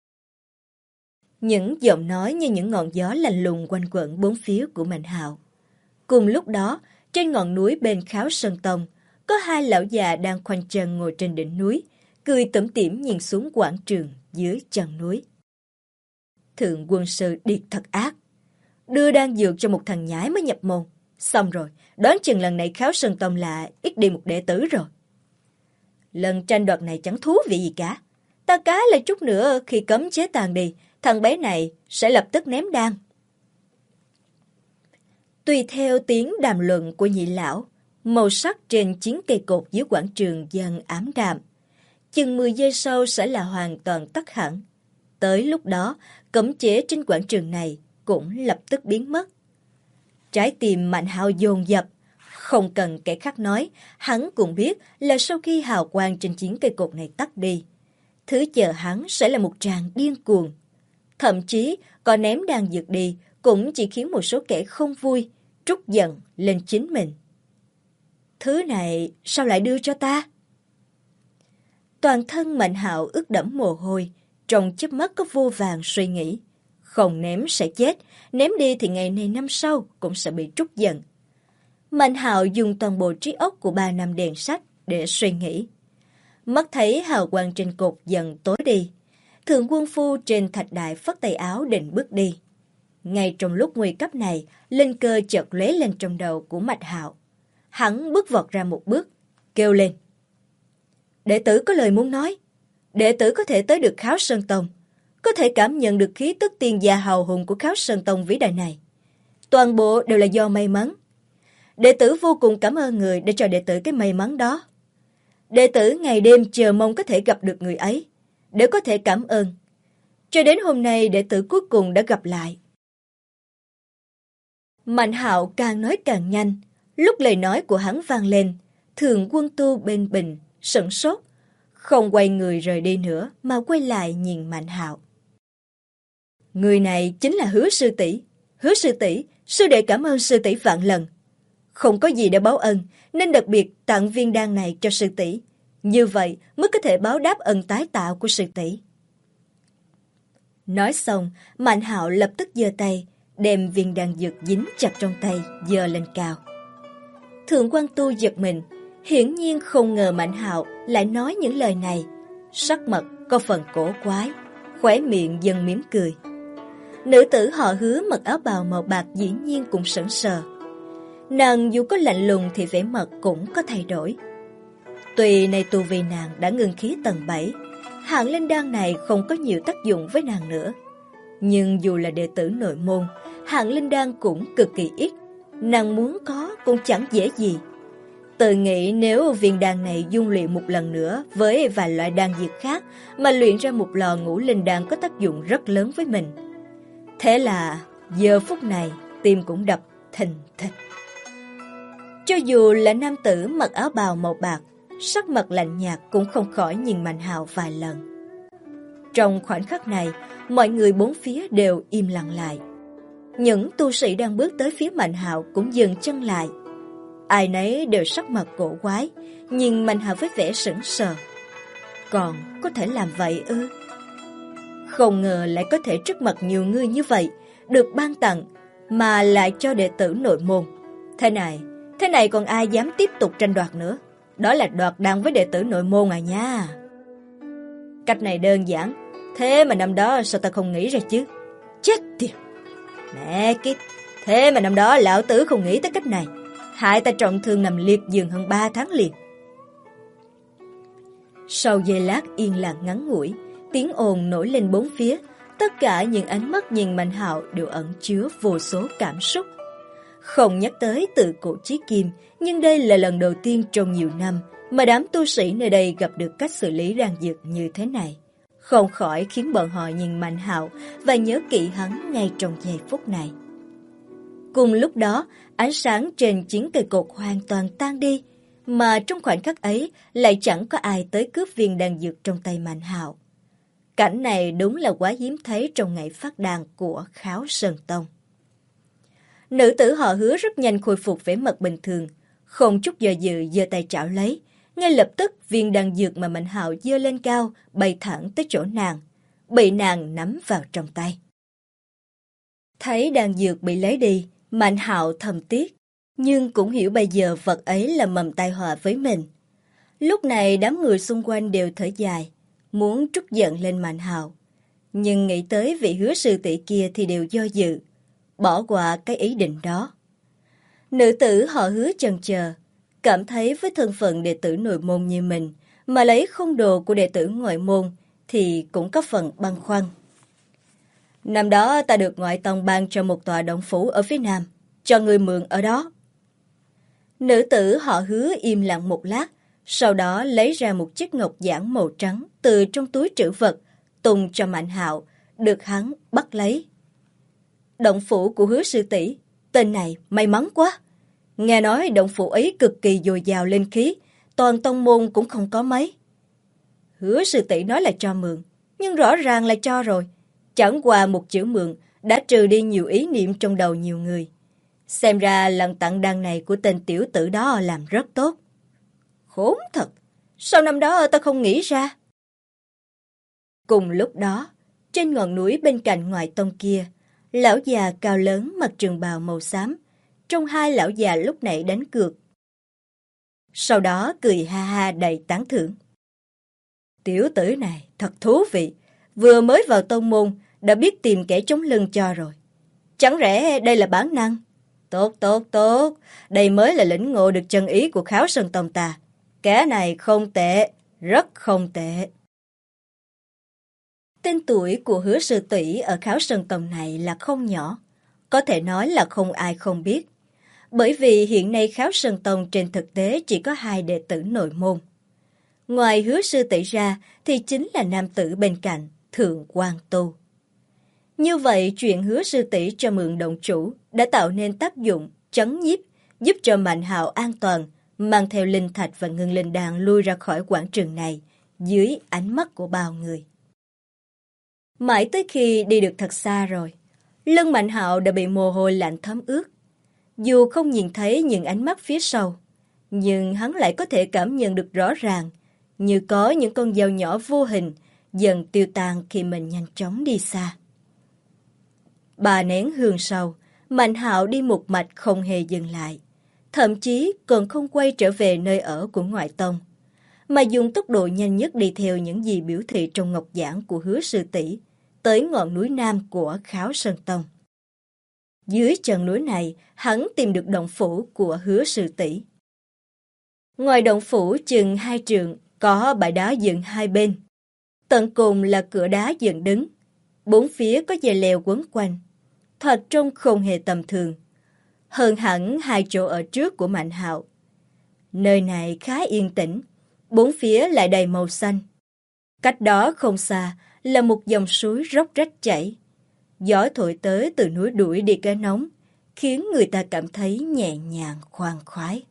Những giọng nói như những ngọn gió lạnh lùng quanh quẩn bốn phía của Mạnh Hạo. Cùng lúc đó, trên ngọn núi bên Kháo Sơn Tông, có hai lão già đang khoanh chân ngồi trên đỉnh núi, cười tủm tỉm nhìn xuống quảng trường dưới chân núi. Thượng quân sư điệt thật ác. Đưa đan dược cho một thằng nhái mới nhập môn. Xong rồi, đoán chừng lần này Kháo Sơn Tông là ít đi một đệ tử rồi. Lần tranh đoạt này chẳng thú vị gì cả. Ta cá là chút nữa khi cấm chế tàn đi, thằng bé này sẽ lập tức ném đan. Tùy theo tiếng đàm luận của nhị lão, màu sắc trên chiến cây cột dưới quảng trường dần ám đạm. Chừng 10 giây sau sẽ là hoàn toàn tắt hẳn. Tới lúc đó, cấm chế trên quảng trường này cũng lập tức biến mất. Trái tim Mạnh Hạo dồn dập. Không cần kẻ khác nói, hắn cũng biết là sau khi hào quang trên chiến cây cột này tắt đi, thứ chờ hắn sẽ là một tràng điên cuồng. Thậm chí, có ném đan dược đi cũng chỉ khiến một số kẻ không vui, trút giận lên chính mình. Thứ này sao lại đưa cho ta? Toàn thân Mạnh Hạo ướt đẫm mồ hôi, trong chớp mắt có vô vàn suy nghĩ. Không ném sẽ chết, ném đi thì ngày này năm sau cũng sẽ bị trút giận. Mạnh Hạo dùng toàn bộ trí óc của 3 năm đèn sách để suy nghĩ. Mắt thấy hào quang trên cột dần tối đi. Thượng quân phu trên thạch đại phất tay áo định bước đi. Ngay trong lúc nguy cấp này, linh cơ chợt lóe lên trong đầu của Mạnh Hạo. Hắn bước vọt ra một bước, kêu lên. Đệ tử có lời muốn nói. Đệ tử có thể tới được Kháo Sơn Tông, có thể cảm nhận được khí tức tiên gia hào hùng của Kháo Sơn Tông vĩ đại này. Toàn bộ đều là do may mắn. Đệ tử vô cùng cảm ơn người đã cho đệ tử cái may mắn đó. Đệ tử ngày đêm chờ mong có thể gặp được người ấy, để có thể cảm ơn. Cho đến hôm nay đệ tử cuối cùng đã gặp lại. Mạnh Hạo càng nói càng nhanh. Lúc lời nói của hắn vang lên, Thượng quân tu bên bình sửng sốt, không quay người rời đi nữa mà quay lại nhìn Mạnh Hạo. Người này chính là Hứa sư tỷ. Hứa sư tỷ, sư đệ cảm ơn sư tỷ vạn lần. Không có gì để báo ân, nên đặc biệt tặng viên đan này cho sư tỷ. Như vậy mới có thể báo đáp ân tái tạo của sư tỷ. Nói xong, Mạnh Hạo lập tức giơ tay, đem viên đan dược dính chặt trong tay, giơ lên cao. Thượng quan tu giật mình, hiển nhiên không ngờ Mạnh Hạo lại nói những lời này. Sắc mặt có phần cổ quái, khóe miệng dần mỉm cười. Nữ tử họ Hứa mặc áo bào màu bạc dĩ nhiên cũng sững sờ. Nàng dù có lạnh lùng thì vẻ mặt cũng có thay đổi. Tuy nay tu vi nàng đã ngưng khí tầng 7, hạng linh đan này không có nhiều tác dụng với nàng nữa. Nhưng dù là đệ tử nội môn, hạng linh đan cũng cực kỳ ít. Nàng muốn có cũng chẳng dễ gì. Tự nghĩ nếu viên đan này dung luyện một lần nữa với vài loại đan dược khác mà luyện ra một lò ngũ linh đan có tác dụng rất lớn với mình. Thế là giờ phút này tim cũng đập thình thịch. Cho dù là nam tử mặc áo bào màu bạc, sắc mặt lạnh nhạt cũng không khỏi nhìn Mạnh Hạo vài lần. Trong khoảnh khắc này, mọi người bốn phía đều im lặng lại. Những tu sĩ đang bước tới phía Mạnh Hạo cũng dừng chân lại. Ai nấy đều sắc mặt cổ quái, nhìn Mạnh Hạo với vẻ sững sờ. Còn có thể làm vậy ư? Không ngờ lại có thể trước mặt nhiều người như vậy, được ban tặng, mà lại cho đệ tử nội môn. Thế này còn ai dám tiếp tục tranh đoạt nữa? Đó là đoạt đan với đệ tử nội môn à nha. Cách này đơn giản, Thế mà năm đó sao ta không nghĩ ra chứ? Chết tiệt! Mẹ kiếp! Thế mà năm đó lão tử không nghĩ tới cách này, hại ta trọng thương nằm liệt giường hơn 3 tháng liền. Sau giây lát yên lặng ngắn ngủi, tiếng ồn nổi lên bốn phía. Tất cả những ánh mắt nhìn Mạnh Hạo đều ẩn chứa vô số cảm xúc. Không nhắc tới từ cổ chí kim, nhưng đây là lần đầu tiên trong nhiều năm mà đám tu sĩ nơi đây gặp được cách xử lý đan dược như thế này. Không khỏi khiến bọn họ nhìn Mạnh Hạo và nhớ kỹ hắn ngay trong giây phút này. Cùng lúc đó, ánh sáng trên chiến cây cột hoàn toàn tan đi, mà trong khoảnh khắc ấy lại chẳng có ai tới cướp viên đan dược trong tay Mạnh Hạo. Cảnh này đúng là quá hiếm thấy trong ngày phát đàn của Kháo Sơn Tông. Nữ tử họ Hứa rất nhanh khôi phục vẻ mặt bình thường, không chút do dự giơ tay trảo lấy. Ngay lập tức viên đan dược mà Mạnh Hạo giơ lên cao bay thẳng tới chỗ nàng, bị nàng nắm vào trong tay. Thấy đan dược bị lấy đi, Mạnh Hạo thầm tiếc, nhưng cũng hiểu bây giờ vật ấy là mầm tai họa với mình. Lúc này đám người xung quanh đều thở dài, muốn trút giận lên Mạnh Hạo, nhưng nghĩ tới vị Hứa sư tỷ kia thì đều do dự, bỏ qua cái ý định đó. Nữ tử họ Hứa chần chờ, cảm thấy với thân phận đệ tử nội môn như mình mà lấy không đồ của đệ tử ngoại môn thì cũng có phần băn khoăn. Năm đó ta được ngoại tông ban cho một tòa động phủ ở phía nam, cho người mượn ở đó. Nữ tử họ Hứa im lặng một lát, sau đó lấy ra một chiếc ngọc giản màu trắng từ trong túi trữ vật, tung cho Mạnh Hạo, được hắn bắt lấy. Động phủ của Hứa sư tỷ, tên này may mắn quá. Nghe nói động phủ ấy cực kỳ dồi dào linh khí, toàn tông môn cũng không có mấy. Hứa sư tỷ nói là cho mượn, nhưng rõ ràng là cho rồi. Chẳng qua một chữ mượn đã trừ đi nhiều ý niệm trong đầu nhiều người. Xem ra lần tặng đan này của tên tiểu tử đó làm rất tốt. Khốn thật, sao năm đó ta không nghĩ ra? Cùng lúc đó, trên ngọn núi bên cạnh ngoại tông kia, lão già cao lớn mặc trường bào màu xám, trong hai lão già lúc nãy đánh cược. Sau đó cười ha ha đầy tán thưởng. Tiểu tử này thật thú vị, vừa mới vào tông môn đã biết tìm kẻ chống lưng cho rồi. Chẳng lẽ đây là bản năng? Tốt, tốt, tốt, đây mới là lĩnh ngộ được chân ý của Kháo Sơn Tông ta. Kẻ này không tệ, rất không tệ. Tên tuổi của Hứa sư tỷ ở Kháo Sơn Tông này là không nhỏ, có thể nói là không ai không biết. Bởi vì hiện nay Kháo Sơn Tông trên thực tế chỉ có 2 đệ tử nội môn. Ngoài Hứa sư tỷ ra thì chính là nam tử bên cạnh, Thượng Quan Tu. Như vậy chuyện Hứa sư tỷ cho mượn động chủ đã tạo nên tác dụng chấn nhiếp, giúp cho Mạnh Hạo an toàn, mang theo linh thạch và ngưng linh đan lui ra khỏi quảng trường này, dưới ánh mắt của bao người. Mãi tới khi đi được thật xa rồi, lưng Mạnh Hạo đã bị mồ hôi lạnh thấm ướt. Dù không nhìn thấy những ánh mắt phía sau, nhưng hắn lại có thể cảm nhận được rõ ràng, như có những con dao nhỏ vô hình dần tiêu tan khi mình nhanh chóng đi xa. 3 nén hương sau, Mạnh Hạo đi một mạch không hề dừng lại, thậm chí còn không quay trở về nơi ở của ngoại tông, mà dùng tốc độ nhanh nhất đi theo những gì biểu thị trong ngọc giản của Hứa sư tỷ tới ngọn núi nam của Kháo Sơn Tông. Dưới chân núi này, hắn tìm được động phủ của Hứa sư tỷ. Ngoài động phủ chừng 2 trượng có bãi đá dựng hai bên. Tận cùng là cửa đá dựng đứng. 4 phía có dây leo quấn quanh. Thật trông không hề tầm thường. Hơn hẳn 2 chỗ ở trước của Mạnh Hạo. Nơi này khá yên tĩnh, 4 phía lại đầy màu xanh. Cách đó không xa là một dòng suối róc rách chảy. Gió thổi tới từ núi đuổi đi cái nóng, khiến người ta cảm thấy nhẹ nhàng khoan khoái.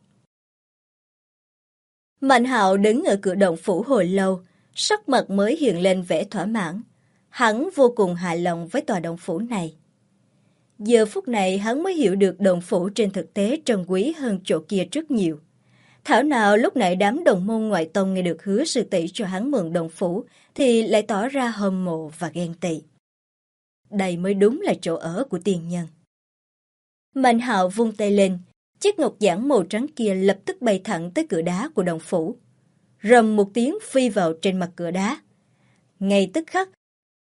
Mạnh Hạo đứng ở cửa động phủ hồi lâu, sắc mặt mới hiện lên vẻ thỏa mãn. Hắn vô cùng hài lòng với tòa động phủ này. Giờ phút này hắn mới hiểu được động phủ trên thực tế trân quý hơn chỗ kia rất nhiều. Thảo nào lúc nãy đám đồng môn ngoại tông nghe được Hứa sư tỷ cho hắn mượn động phủ thì lại tỏ ra hâm mộ và ghen tị. Đây mới đúng là chỗ ở của tiền nhân. Mạnh Hạo vung tay lên, chiếc ngọc giản màu trắng kia lập tức bay thẳng tới cửa đá của động phủ. Rầm một tiếng phi vào trên mặt cửa đá. Ngay tức khắc,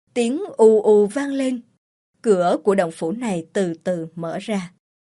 Tiếng ù ù vang lên. Cửa của động phủ này từ từ mở ra.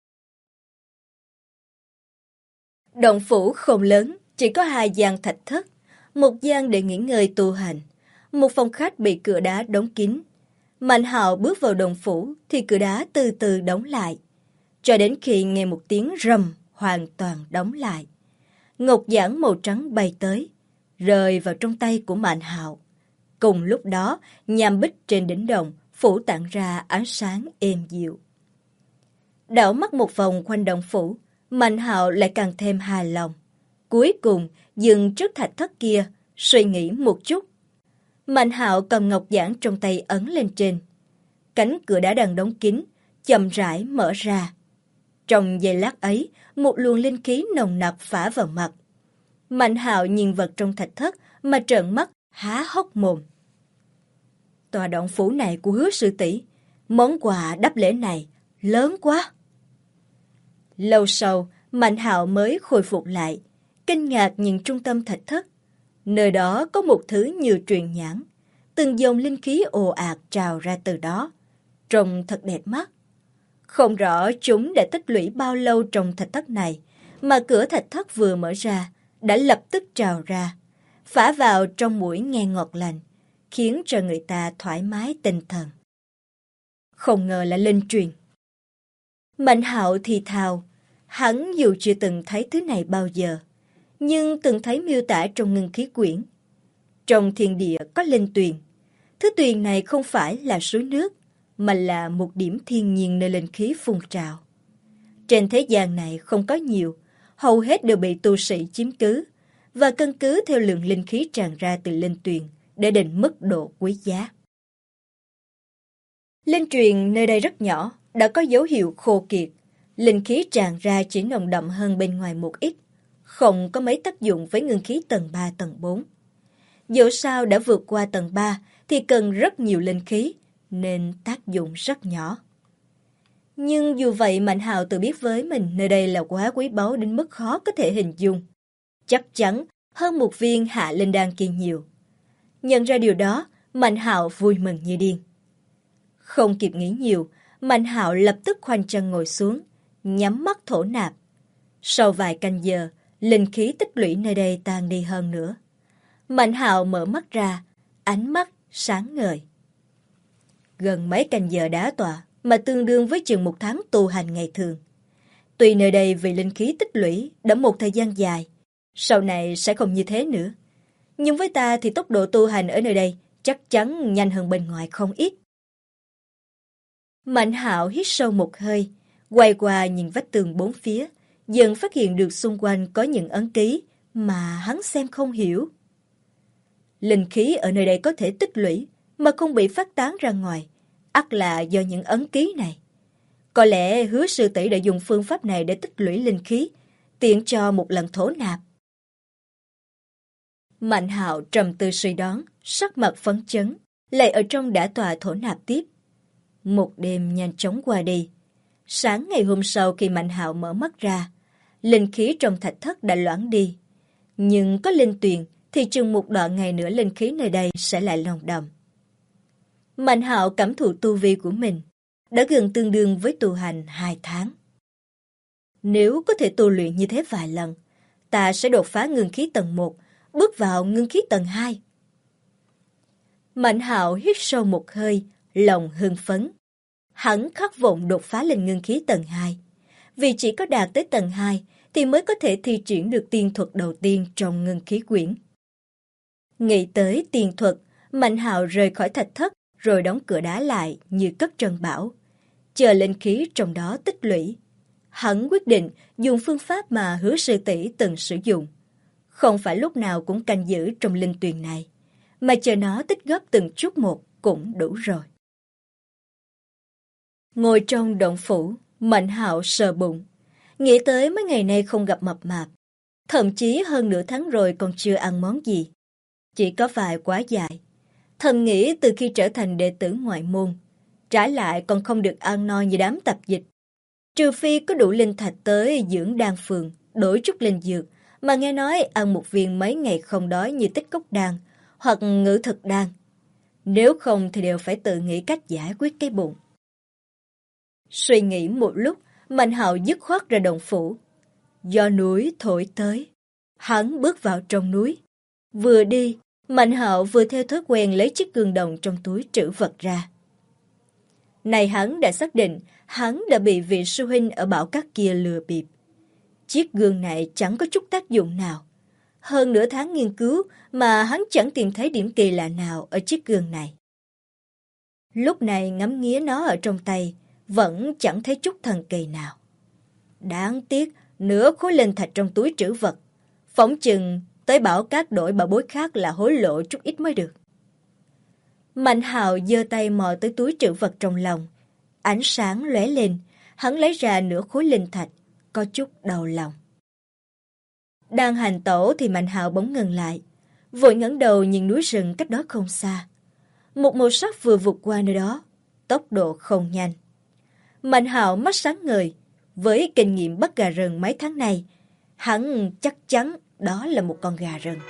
Động phủ không lớn, chỉ có 2 gian thạch thất. Một gian để nghỉ ngơi tu hành. Một phòng khách bị cửa đá đóng kín. Mạnh Hạo bước vào động phủ thì cửa đá từ từ đóng lại. Cho đến khi nghe một tiếng rầm hoàn toàn đóng lại. Ngọc giản màu trắng bay tới, rơi vào trong tay của Mạnh Hạo. Cùng lúc đó, nham bích trên đỉnh động phủ tản ra ánh sáng êm dịu. Đảo mắt một vòng quanh động phủ, Mạnh Hạo lại càng thêm hài lòng. Cuối cùng, dừng trước thạch thất kia, suy nghĩ một chút. Mạnh Hạo cầm ngọc giản trong tay ấn lên trên. Cánh cửa đá đang đóng kín, chậm rãi mở ra. Trong giây lát ấy, một luồng linh khí nồng nặc phả vào mặt. Mạnh Hạo nhìn vật trong thạch thất mà trợn mắt há hốc mồm. Tòa động phủ này của Hứa sư tỷ, món quà đáp lễ này lớn quá. Lâu sau, Mạnh Hạo mới khôi phục lại, kinh ngạc nhìn trung tâm thạch thất. Nơi đó có một thứ như truyền nhãn, từng dòng linh khí ồ ạt trào ra từ đó, trông thật đẹp mắt. Không rõ chúng đã tích lũy bao lâu trong thạch thất này, mà cửa thạch thất vừa mở ra, đã lập tức trào ra, phả vào trong mũi nghe ngọt lành, khiến cho người ta thoải mái tinh thần. Không ngờ là linh truyền. Mạnh Hạo thì thào, hắn dù chưa từng thấy thứ này bao giờ, nhưng từng thấy miêu tả trong ngưng khí quyển. Trong thiên địa có linh tuyền. Thứ tuyền này không phải là suối nước, mà là một điểm thiên nhiên nơi linh khí phun trào. Trên thế gian này không có nhiều, hầu hết đều bị tu sĩ chiếm cứ, và căn cứ theo lượng linh khí tràn ra từ linh tuyền để định mức độ quý giá. Linh truyền nơi đây rất nhỏ, đã có dấu hiệu khô kiệt. Linh khí tràn ra chỉ nồng đậm hơn bên ngoài một ít, không có mấy tác dụng với ngưng khí tầng 3, tầng 4. Dẫu sao đã vượt qua tầng 3 thì cần rất nhiều linh khí, nên tác dụng rất nhỏ. Nhưng dù vậy, Mạnh Hạo tự biết với mình nơi đây là quá quý báu đến mức khó có thể hình dung. Chắc chắn hơn một viên hạ linh đan kia nhiều. Nhận ra điều đó, Mạnh Hạo vui mừng như điên. Không kịp nghĩ nhiều, Mạnh Hạo lập tức khoanh chân ngồi xuống, nhắm mắt thổ nạp. Sau vài canh giờ, linh khí tích lũy nơi đây tan đi hơn nữa. Mạnh Hạo mở mắt ra, ánh mắt sáng ngời. Gần mấy canh giờ đá tọa mà tương đương với chừng 1 tháng tu hành ngày thường. Tuy nơi đây vì linh khí tích lũy đã một thời gian dài, sau này sẽ không như thế nữa. Nhưng với ta thì tốc độ tu hành ở nơi đây chắc chắn nhanh hơn bên ngoài không ít. Mạnh Hạo hít sâu một hơi, quay qua nhìn vách tường bốn phía, dần phát hiện được xung quanh có những ấn ký mà hắn xem không hiểu. Linh khí ở nơi đây có thể tích lũy mà không bị phát tán ra ngoài, ắt là do những ấn ký này. Có lẽ Hứa sư tỷ đã dùng phương pháp này để tích lũy linh khí, tiện cho một lần thổ nạp. Mạnh Hạo trầm tư suy đoán, sắc mặt phấn chấn, lại ở trong đã tọa thổ nạp tiếp. Một đêm nhanh chóng qua đi. Sáng ngày hôm sau khi Mạnh Hạo mở mắt ra, linh khí trong thạch thất đã loãng đi. Nhưng có linh tuyền thì chừng một đoạn ngày nữa linh khí nơi đây sẽ lại nồng đậm. Mạnh Hạo cảm thụ tu vi của mình đã gần tương đương với tu hành 2 tháng. Nếu có thể tu luyện như thế vài lần, ta sẽ đột phá ngưng khí tầng 1, bước vào ngưng khí tầng 2. Mạnh Hạo hít sâu một hơi, lòng hưng phấn. Hắn khát vọng đột phá lên ngưng khí tầng 2, vì chỉ có đạt tới tầng 2 thì mới có thể thi triển được tiên thuật đầu tiên trong ngưng khí quyển. Nghĩ tới tiên thuật, Mạnh Hạo rời khỏi thạch thất rồi đóng cửa đá lại như cất trân bảo, chờ linh khí trong đó tích lũy. Hắn quyết định dùng phương pháp mà Hứa sư tỷ từng sử dụng. Không phải lúc nào cũng canh giữ trong linh tuyền này, mà chờ nó tích góp từng chút một cũng đủ rồi. Ngồi trong động phủ, Mạnh Hạo sờ bụng, nghĩ tới mấy ngày nay không gặp mập mạp. Thậm chí hơn nửa tháng rồi còn chưa ăn món gì. Chỉ có vài quá dài. Thầm nghĩ từ khi trở thành đệ tử ngoại môn, trái lại còn không được ăn no như đám tạp dịch. Trừ phi có đủ linh thạch tới dưỡng đan phường, đổi chút linh dược, mà nghe nói ăn một viên mấy ngày không đói như tích cốc đan hoặc ngự thực đan. Nếu không thì đều phải tự nghĩ cách giải quyết cái bụng. Suy nghĩ một lúc, Mạnh Hạo dứt khoát ra động phủ. Gió núi thổi tới, hắn bước vào trong núi. Vừa đi, Mạnh Hạo vừa theo thói quen lấy chiếc gương đồng trong túi trữ vật ra. Này hắn đã xác định hắn đã bị vị sư huynh ở Bảo Các kia lừa bịp. Chiếc gương này chẳng có chút tác dụng nào. Hơn nửa tháng nghiên cứu mà hắn chẳng tìm thấy điểm kỳ lạ nào ở chiếc gương này. Lúc này ngắm nghía nó ở trong tay, vẫn chẳng thấy chút thần kỳ nào. Đáng tiếc, nửa khối linh thạch trong túi trữ vật. Phỏng chừng tới Bảo Các đổi bảo bối khác là hối lộ chút ít mới được. Mạnh Hạo giơ tay mò tới túi trữ vật trong lòng. Ánh sáng lóe lên, hắn lấy ra nửa khối linh thạch, có chút đau lòng. Đang hành tẩu thì Mạnh Hạo bỗng ngừng lại, vội ngẩng đầu nhìn núi rừng cách đó không xa. Một màu sắc vừa vụt qua nơi đó, tốc độ không nhanh. Mạnh Hạo mắt sáng ngời, với kinh nghiệm bắt gà rừng mấy tháng nay, hắn chắc chắn đó là một con gà rừng.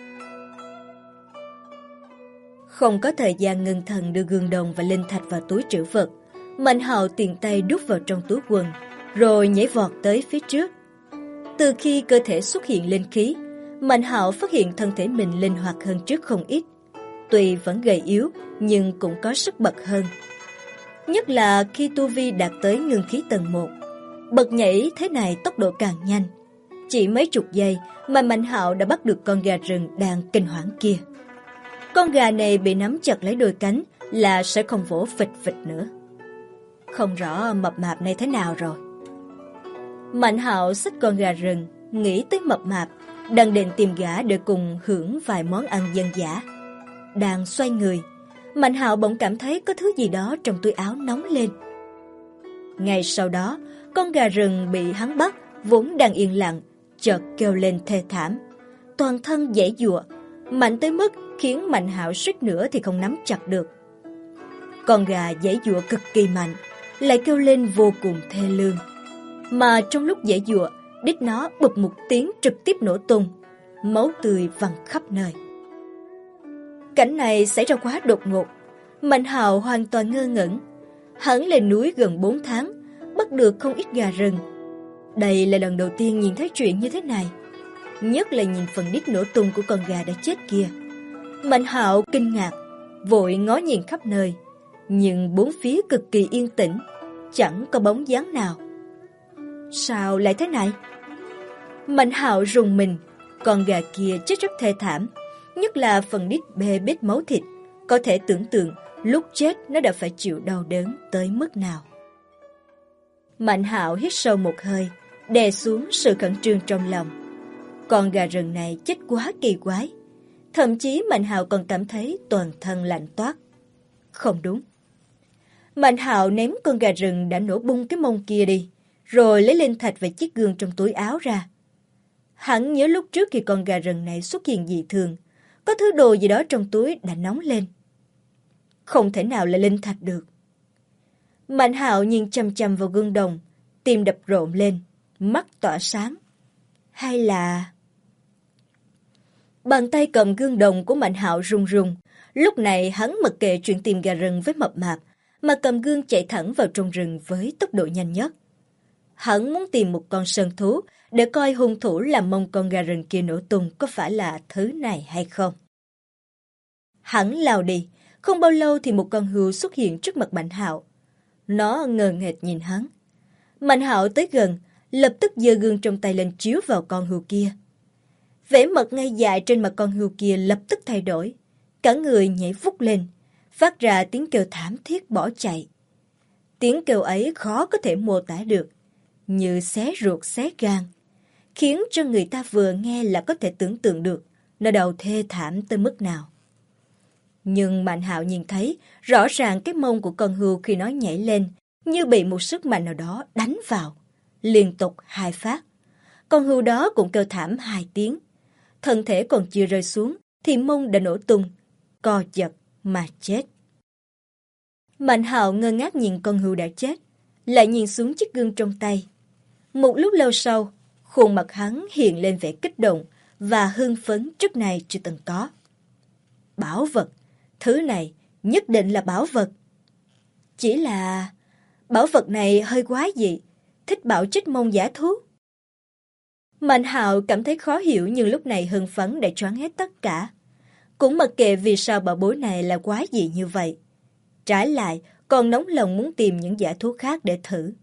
Không có thời gian ngưng thần đưa gương đồng và linh thạch vào túi trữ vật, Mạnh Hạo tiện tay đút vào trong túi quần, rồi nhảy vọt tới phía trước. Từ khi cơ thể xuất hiện linh khí, Mạnh Hạo phát hiện thân thể mình linh hoạt hơn trước không ít. Tuy vẫn gầy yếu, nhưng cũng có sức bật hơn. Nhất là khi tu vi đạt tới ngưng khí tầng 1. Bật nhảy thế này tốc độ càng nhanh. Chỉ mấy chục giây mà Mạnh Hạo đã bắt được con gà rừng đang kinh hoảng kia. Con gà này bị nắm chặt lấy đôi cánh là sẽ không vỗ phịch phịch nữa. Không rõ mập mạp này thế nào rồi. Mạnh Hạo xách con gà rừng, nghĩ tới mập mạp, đang định tìm gã để cùng hưởng vài món ăn dân dã. Đang xoay người, Mạnh Hạo bỗng cảm thấy có thứ gì đó trong túi áo nóng lên. Ngay sau đó, con gà rừng bị hắn bắt, vốn đang yên lặng, chợt kêu lên thê thảm. Toàn thân giãy giụa, mạnh tới mức khiến Mạnh Hạo suýt nữa thì không nắm chặt được. Con gà giãy giụa cực kỳ mạnh, lại kêu lên vô cùng thê lương. Mà trong lúc giãy giụa, đít nó bụp một tiếng trực tiếp nổ tung, máu tươi văng khắp nơi. Cảnh này xảy ra quá đột ngột, Mạnh Hạo hoàn toàn ngơ ngẩn. Hắn lên núi gần 4 tháng, bắt được không ít gà rừng. Đây là lần đầu tiên nhìn thấy chuyện như thế này, nhất là nhìn phần đít nổ tung của con gà đã chết kia. Mạnh Hạo kinh ngạc, vội ngó nhìn khắp nơi, nhưng bốn phía cực kỳ yên tĩnh, chẳng có bóng dáng nào. Sao lại thế này? Mạnh Hạo rùng mình, con gà kia chết rất thê thảm, nhất là phần đít bê bết máu thịt, có thể tưởng tượng lúc chết nó đã phải chịu đau đớn tới mức nào. Mạnh Hạo hít sâu một hơi, đè xuống sự khẩn trương trong lòng. Con gà rừng này chết quá kỳ quái, thậm chí Mạnh Hạo còn cảm thấy toàn thân lạnh toát. Không đúng. Mạnh Hạo ném con gà rừng đã nổ bung cái mông kia đi, rồi lấy linh thạch và chiếc gương trong túi áo ra. Hắn nhớ lúc trước khi con gà rừng này xuất hiện dị thường, có thứ đồ gì đó trong túi đã nóng lên. Không thể nào là linh thạch được. Mạnh Hạo nhìn chằm chằm vào gương đồng, tim đập rộn lên, mắt tỏa sáng. Hay là... Bàn tay cầm gương đồng của Mạnh Hạo run run. Lúc này hắn mặc kệ chuyện tìm gà rừng với mập mạp, mà cầm gương chạy thẳng vào trong rừng với tốc độ nhanh nhất. Hắn muốn tìm một con sơn thú để coi hung thủ làm mông con gà rừng kia nổ tung có phải là thứ này hay không. Hắn lao đi, không bao lâu thì một con hươu xuất hiện trước mặt Mạnh Hạo. Nó ngờ nghệch nhìn hắn. Mạnh Hạo tới gần, lập tức giơ gương trong tay lên chiếu vào con hươu kia. Vẻ mặt ngây dại trên mặt con hươu kia lập tức thay đổi, cả người nhảy vút lên, phát ra tiếng kêu thảm thiết bỏ chạy. Tiếng kêu ấy khó có thể mô tả được, như xé ruột xé gan, khiến cho người ta vừa nghe là có thể tưởng tượng được nó đau thê thảm tới mức nào. Nhưng Mạnh Hạo nhìn thấy rõ ràng cái mông của con hươu khi nó nhảy lên như bị một sức mạnh nào đó đánh vào, liên tục 2 phát. Con hươu đó cũng kêu thảm 2 tiếng. Thân thể còn chưa rơi xuống thì mông đã nổ tung, co giật mà chết. Mạnh Hạo ngơ ngác nhìn con hươu đã chết, lại nhìn xuống chiếc gương trong tay. Một lúc lâu sau, khuôn mặt hắn hiện lên vẻ kích động và hưng phấn trước nay chưa từng có. Bảo vật, thứ này nhất định là bảo vật. Chỉ là bảo vật này hơi quái dị, thích bạo chích mông giả thú. Mạnh Hạo cảm thấy khó hiểu nhưng lúc này hưng phấn đã choáng hết tất cả. Cũng mặc kệ vì sao bảo bối này là quái dị như vậy. Trái lại, còn nóng lòng muốn tìm những giả thú khác để thử.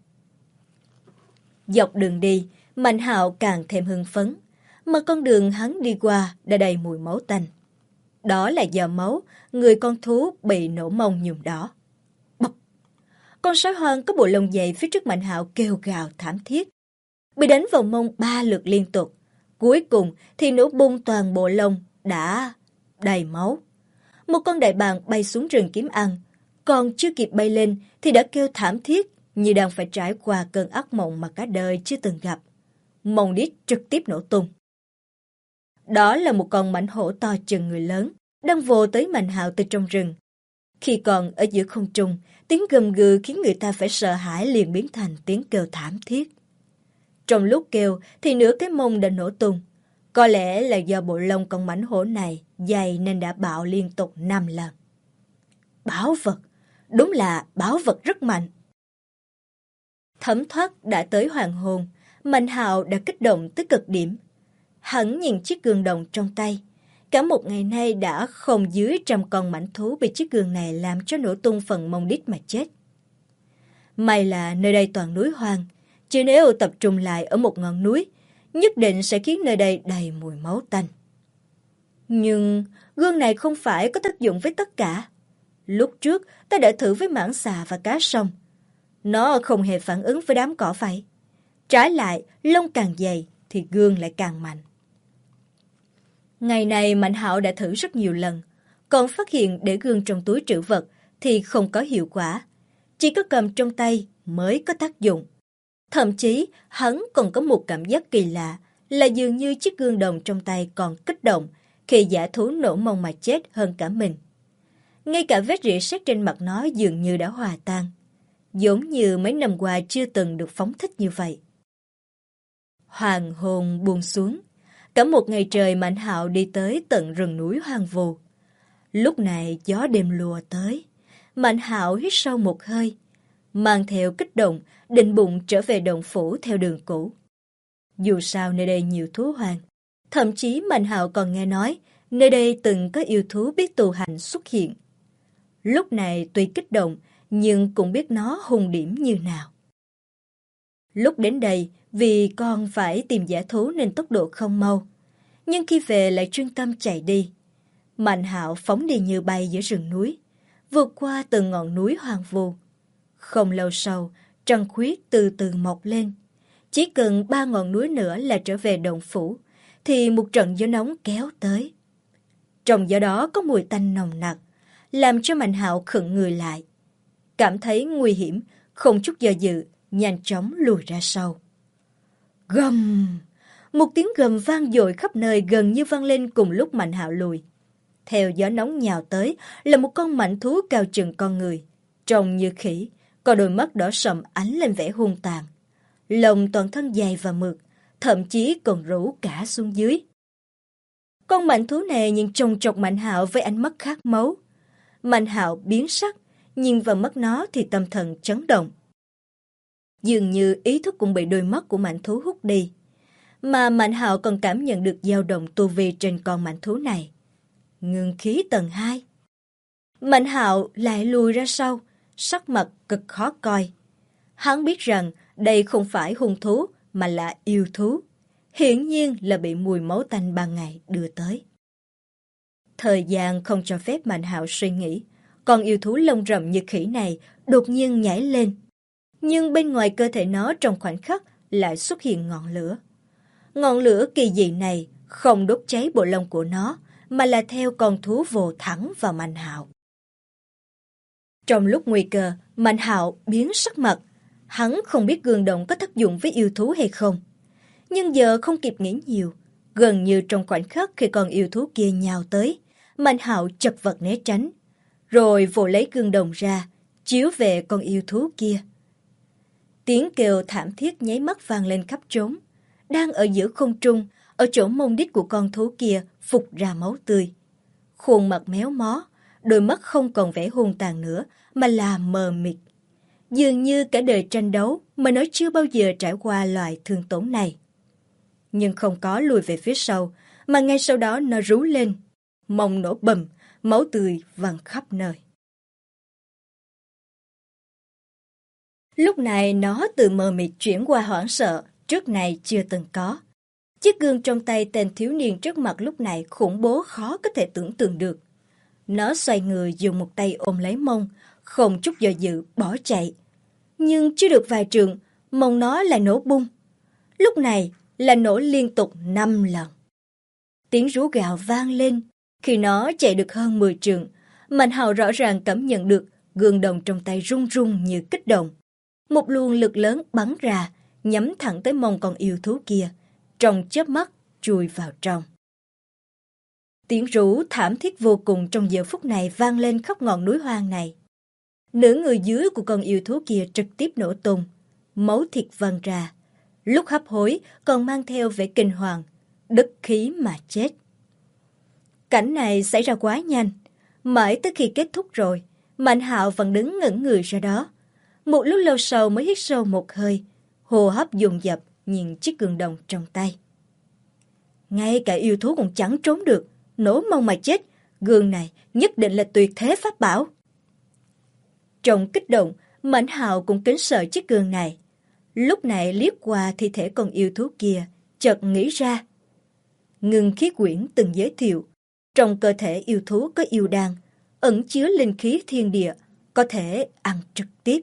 Dọc đường đi, Mạnh Hạo càng thêm hưng phấn, mà con đường hắn đi qua đã đầy mùi máu tanh. Đó là do máu, người con thú bị nổ mông nhuộm đỏ. Bập! Con sói hoang có bộ lông dày phía trước Mạnh Hạo kêu gào thảm thiết. Bị đánh vào mông 3 lượt liên tục. Cuối cùng thì nổ bung toàn bộ lông đã đầy máu. Một con đại bàng bay xuống rừng kiếm ăn, còn chưa kịp bay lên thì đã kêu thảm thiết như đang phải trải qua cơn ác mộng mà cả đời chưa từng gặp. Mông đít trực tiếp nổ tung. Đó là một con mãnh hổ to chừng người lớn, đang vồ tới Mạnh Hạo từ trong rừng. Khi còn ở giữa không trung, tiếng gầm gừ khiến người ta phải sợ hãi liền biến thành tiếng kêu thảm thiết. Trong lúc kêu thì nửa cái mông đã nổ tung. Có lẽ là do bộ lông con mãnh hổ này dày nên đã bạo liên tục 5 lần. Bảo vật, đúng là bảo vật rất mạnh. Thấm thoát đã tới hoàng hôn, Mạnh Hạo đã kích động tới cực điểm. Hắn nhìn chiếc gương đồng trong tay. Cả một ngày nay đã không dưới 100 con mãnh thú bị chiếc gương này làm cho nổ tung phần mông đít mà chết. May là nơi đây toàn núi hoang, chứ nếu tập trung lại ở một ngọn núi, nhất định sẽ khiến nơi đây đầy mùi máu tanh. Nhưng gương này không phải có tác dụng với tất cả. Lúc trước ta đã thử với mãng xà và cá sông. Nó không hề phản ứng với đám cỏ phẩy. Trái lại, lông càng dày thì gương lại càng mạnh. Ngày này Mạnh Hạo đã thử rất nhiều lần, còn phát hiện để gương trong túi trữ vật thì không có hiệu quả. Chỉ có cầm trong tay mới có tác dụng. Thậm chí hắn còn có một cảm giác kỳ lạ là dường như chiếc gương đồng trong tay còn kích động khi giả thú nổ mông mà chết hơn cả mình. Ngay cả vết rỉ sét trên mặt nó dường như đã hòa tan, giống như mấy năm qua chưa từng được phóng thích như vậy. Hoàng hôn buông xuống, cả một ngày trời Mạnh Hạo đi tới tận rừng núi hoang vu. Lúc này gió đêm lùa tới, Mạnh Hạo hít sâu một hơi, mang theo kích động, định bụng trở về động phủ theo đường cũ. Dù sao nơi đây nhiều thú hoang, thậm chí Mạnh Hạo còn nghe nói nơi đây từng có yêu thú biết tu hành xuất hiện. Lúc này tuy kích động, nhưng cũng biết nó hung điểm như nào. Lúc đến đây, vì con phải tìm giả thú nên tốc độ không mau. Nhưng khi về lại chuyên tâm chạy đi. Mạnh Hạo phóng đi như bay giữa rừng núi, vượt qua từng ngọn núi hoang vu. Không lâu sau, trăng khuyết từ từ mọc lên. Chỉ cần 3 ngọn núi nữa là trở về động phủ, thì một trận gió nóng kéo tới. Trong gió đó có mùi tanh nồng nặc, làm cho Mạnh Hạo khựng người lại. Cảm thấy nguy hiểm, không chút do dự, nhanh chóng lùi ra sau. Gầm! Một tiếng gầm vang dội khắp nơi gần như vang lên cùng lúc Mạnh Hạo lùi. Theo gió nóng nhào tới là một con mãnh thú cao chừng con người, trông như khỉ, có đôi mắt đỏ sậm ánh lên vẻ hung tàn. Lông toàn thân dài và mượt, thậm chí còn rũ cả xuống dưới. Con mãnh thú này nhìn chòng chọc Mạnh Hạo với ánh mắt khát máu. Mạnh Hạo biến sắc, nhìn vào mắt nó thì tâm thần chấn động. Dường như ý thức cũng bị đôi mắt của mãnh thú hút đi. Mà Mạnh Hạo còn cảm nhận được dao động tu vi trên con mãnh thú này. Ngưng khí tầng 2. Mạnh Hạo lại lùi ra sau, sắc mặt cực khó coi. Hắn biết rằng đây không phải hung thú mà là yêu thú. Hiển nhiên là bị mùi máu tanh ban ngày đưa tới. Thời gian không cho phép Mạnh Hạo suy nghĩ. Con yêu thú lông rậm như khỉ này đột nhiên nhảy lên. Nhưng bên ngoài cơ thể nó trong khoảnh khắc lại xuất hiện ngọn lửa. Ngọn lửa kỳ dị này không đốt cháy bộ lông của nó, mà là theo con thú vồ thẳng vào Mạnh Hạo. Trong lúc nguy cơ, Mạnh Hạo biến sắc mặt. Hắn không biết gương đồng có tác dụng với yêu thú hay không. Nhưng giờ không kịp nghĩ nhiều. Gần như trong khoảnh khắc khi con yêu thú kia nhào tới, Mạnh Hạo chật vật né tránh, rồi vồ lấy gương đồng ra, chiếu về con yêu thú kia. Tiếng kêu thảm thiết nháy mắt vang lên khắp trốn. Đang ở giữa không trung, ở chỗ mông đít của con thú kia phụt ra máu tươi. Khuôn mặt méo mó, đôi mắt không còn vẻ hung tàn nữa, mà là mờ mịt. Dường như cả đời tranh đấu mà nó chưa bao giờ trải qua loại thương tổn này. Nhưng không có lùi về phía sau, mà ngay sau đó nó rú lên, mông nổ bầm, máu tươi văng khắp nơi. Lúc này nó từ mờ mịt chuyển qua hoảng sợ, trước này chưa từng có. Chiếc gương trong tay tên thiếu niên trước mặt lúc này khủng bố khó có thể tưởng tượng được. Nó xoay người dùng một tay ôm lấy mông, không chút do dự bỏ chạy. Nhưng chưa được vài trượng, mông nó lại nổ bung. Lúc này là nổ liên tục 5 lần. Tiếng rú gào vang lên. Khi nó chạy được hơn 10 trượng, Mạnh Hạo rõ ràng cảm nhận được gương đồng trong tay rung rung như kích động. Một luồng lực lớn bắn ra, nhắm thẳng tới mông con yêu thú kia, trong chớp mắt chui vào trong. Tiếng rú thảm thiết vô cùng trong giờ phút này vang lên khắp ngọn núi hoang này. Nửa người dưới của con yêu thú kia trực tiếp nổ tung, máu thịt văng ra. Lúc hấp hối còn mang theo vẻ kinh hoàng, đứt khí mà chết. Cảnh này xảy ra quá nhanh, mãi tới khi kết thúc rồi, Mạnh Hạo vẫn đứng ngẩn người ra đó. Một lúc lâu sau mới hít sâu một hơi, hô hấp dồn dập nhìn chiếc gương đồng trong tay. Ngay cả yêu thú cũng chẳng trốn được, nổ mông mà chết, gương này nhất định là tuyệt thế pháp bảo. Trong kích động, Mạnh Hạo cũng kính sợ chiếc gương này. Lúc này liếc qua thi thể con yêu thú kia, chợt nghĩ ra. Ngưng khí quyển từng giới thiệu, trong cơ thể yêu thú có yêu đan, ẩn chứa linh khí thiên địa, có thể ăn trực tiếp.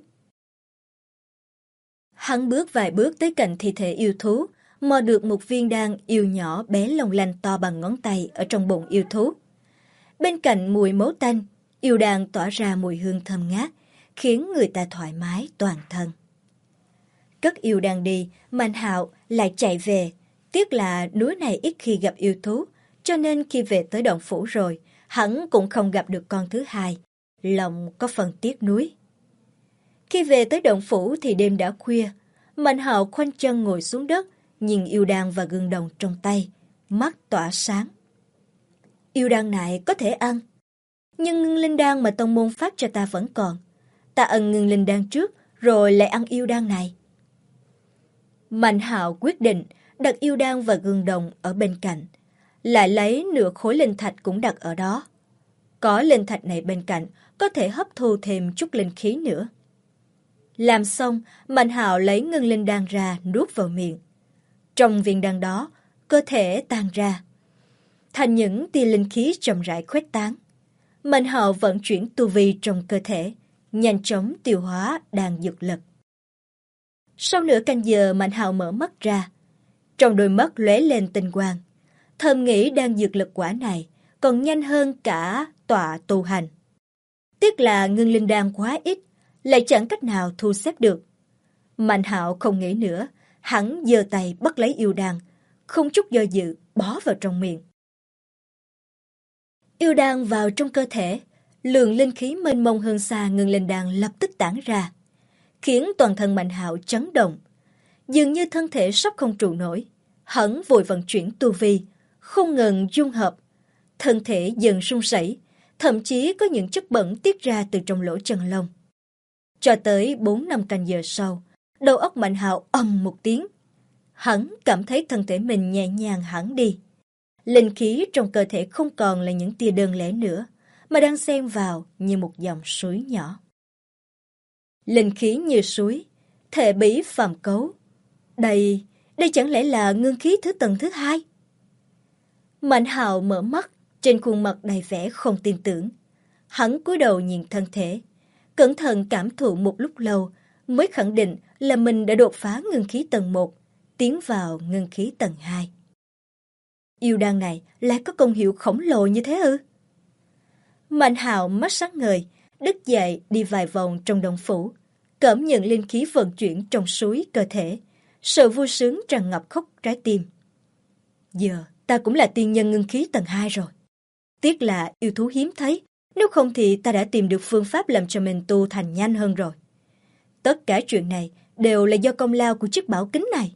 Hắn bước vài bước tới cạnh thi thể yêu thú, mò được một viên đan yêu nhỏ bé long lanh to bằng ngón tay ở trong bụng yêu thú. Bên cạnh mùi máu tanh, yêu đan tỏa ra mùi hương thơm ngát, khiến người ta thoải mái toàn thân. Cất yêu đan đi, Mạnh Hạo lại chạy về. Tiếc là núi này ít khi gặp yêu thú, cho nên khi về tới động phủ rồi, hắn cũng không gặp được con thứ hai. Lòng có phần tiếc nuối. Khi về tới động phủ thì đêm đã khuya. Mạnh Hạo khoanh chân ngồi xuống đất, nhìn yêu đan và gương đồng trong tay, mắt tỏa sáng. Yêu đan này có thể ăn, nhưng ngưng linh đan mà tông môn phát cho ta vẫn còn. Ta ăn ngưng linh đan trước, rồi lại ăn yêu đan này. Mạnh Hạo quyết định đặt yêu đan và gương đồng ở bên cạnh, lại lấy nửa khối linh thạch cũng đặt ở đó. Có linh thạch này bên cạnh, có thể hấp thu thêm chút linh khí nữa. Làm xong, Mạnh Hạo lấy ngưng linh đan ra nuốt vào miệng. Trong viên đan đó, cơ thể tan ra, thành những tia linh khí chậm rãi khuếch tán. Mạnh Hạo vận chuyển tu vi trong cơ thể, nhanh chóng tiêu hóa đan dược lực. Sau nửa canh giờ, Mạnh Hạo mở mắt ra. Trong đôi mắt lóe lên tinh quang. Thầm nghĩ đan dược lực quả này còn nhanh hơn cả tọa tu hành. Tiếc là ngưng linh đan quá ít, lại chẳng cách nào thu xếp được. Mạnh Hạo không nghĩ nữa, hắn giơ tay bắt lấy yêu đan, không chút do dự bó vào trong miệng. Yêu đan vào trong cơ thể, lượng linh khí mênh mông hơn xa ngưng linh đan lập tức tản ra, khiến toàn thân Mạnh Hạo chấn động. Dường như thân thể sắp không trụ nổi, hắn vội vận chuyển tu vi, không ngừng dung hợp. Thân thể dần run rẩy, thậm chí có những chất bẩn tiết ra từ trong lỗ chân lông. Cho tới 4-5 canh giờ sau, đầu óc Mạnh Hạo ầm một tiếng. Hắn cảm thấy thân thể mình nhẹ nhàng hẳn đi. Linh khí trong cơ thể không còn là những tia đơn lẻ nữa, mà đang xen vào như một dòng suối nhỏ. Linh khí như suối, thể bí phàm cấu. Đây chẳng lẽ là ngưng khí tầng thứ 2? Mạnh Hạo mở mắt, trên khuôn mặt đầy vẻ không tin tưởng. Hắn cúi đầu nhìn thân thể, cẩn thận cảm thụ một lúc lâu, mới khẳng định là mình đã đột phá ngưng khí tầng 1, tiến vào ngưng khí tầng 2. Yêu đan này lại có công hiệu khổng lồ như thế ư? Mạnh Hạo mắt sáng ngời, đứng dậy đi vài vòng trong động phủ, cảm nhận linh khí vận chuyển trong suối cơ thể, sự vui sướng tràn ngập khắp trái tim. Giờ ta cũng là tiên nhân ngưng khí tầng 2 rồi. Tiếc là yêu thú hiếm thấy, nếu không thì ta đã tìm được phương pháp làm cho mình tu thành nhanh hơn rồi. Tất cả chuyện này đều là do công lao của chiếc bảo kính này.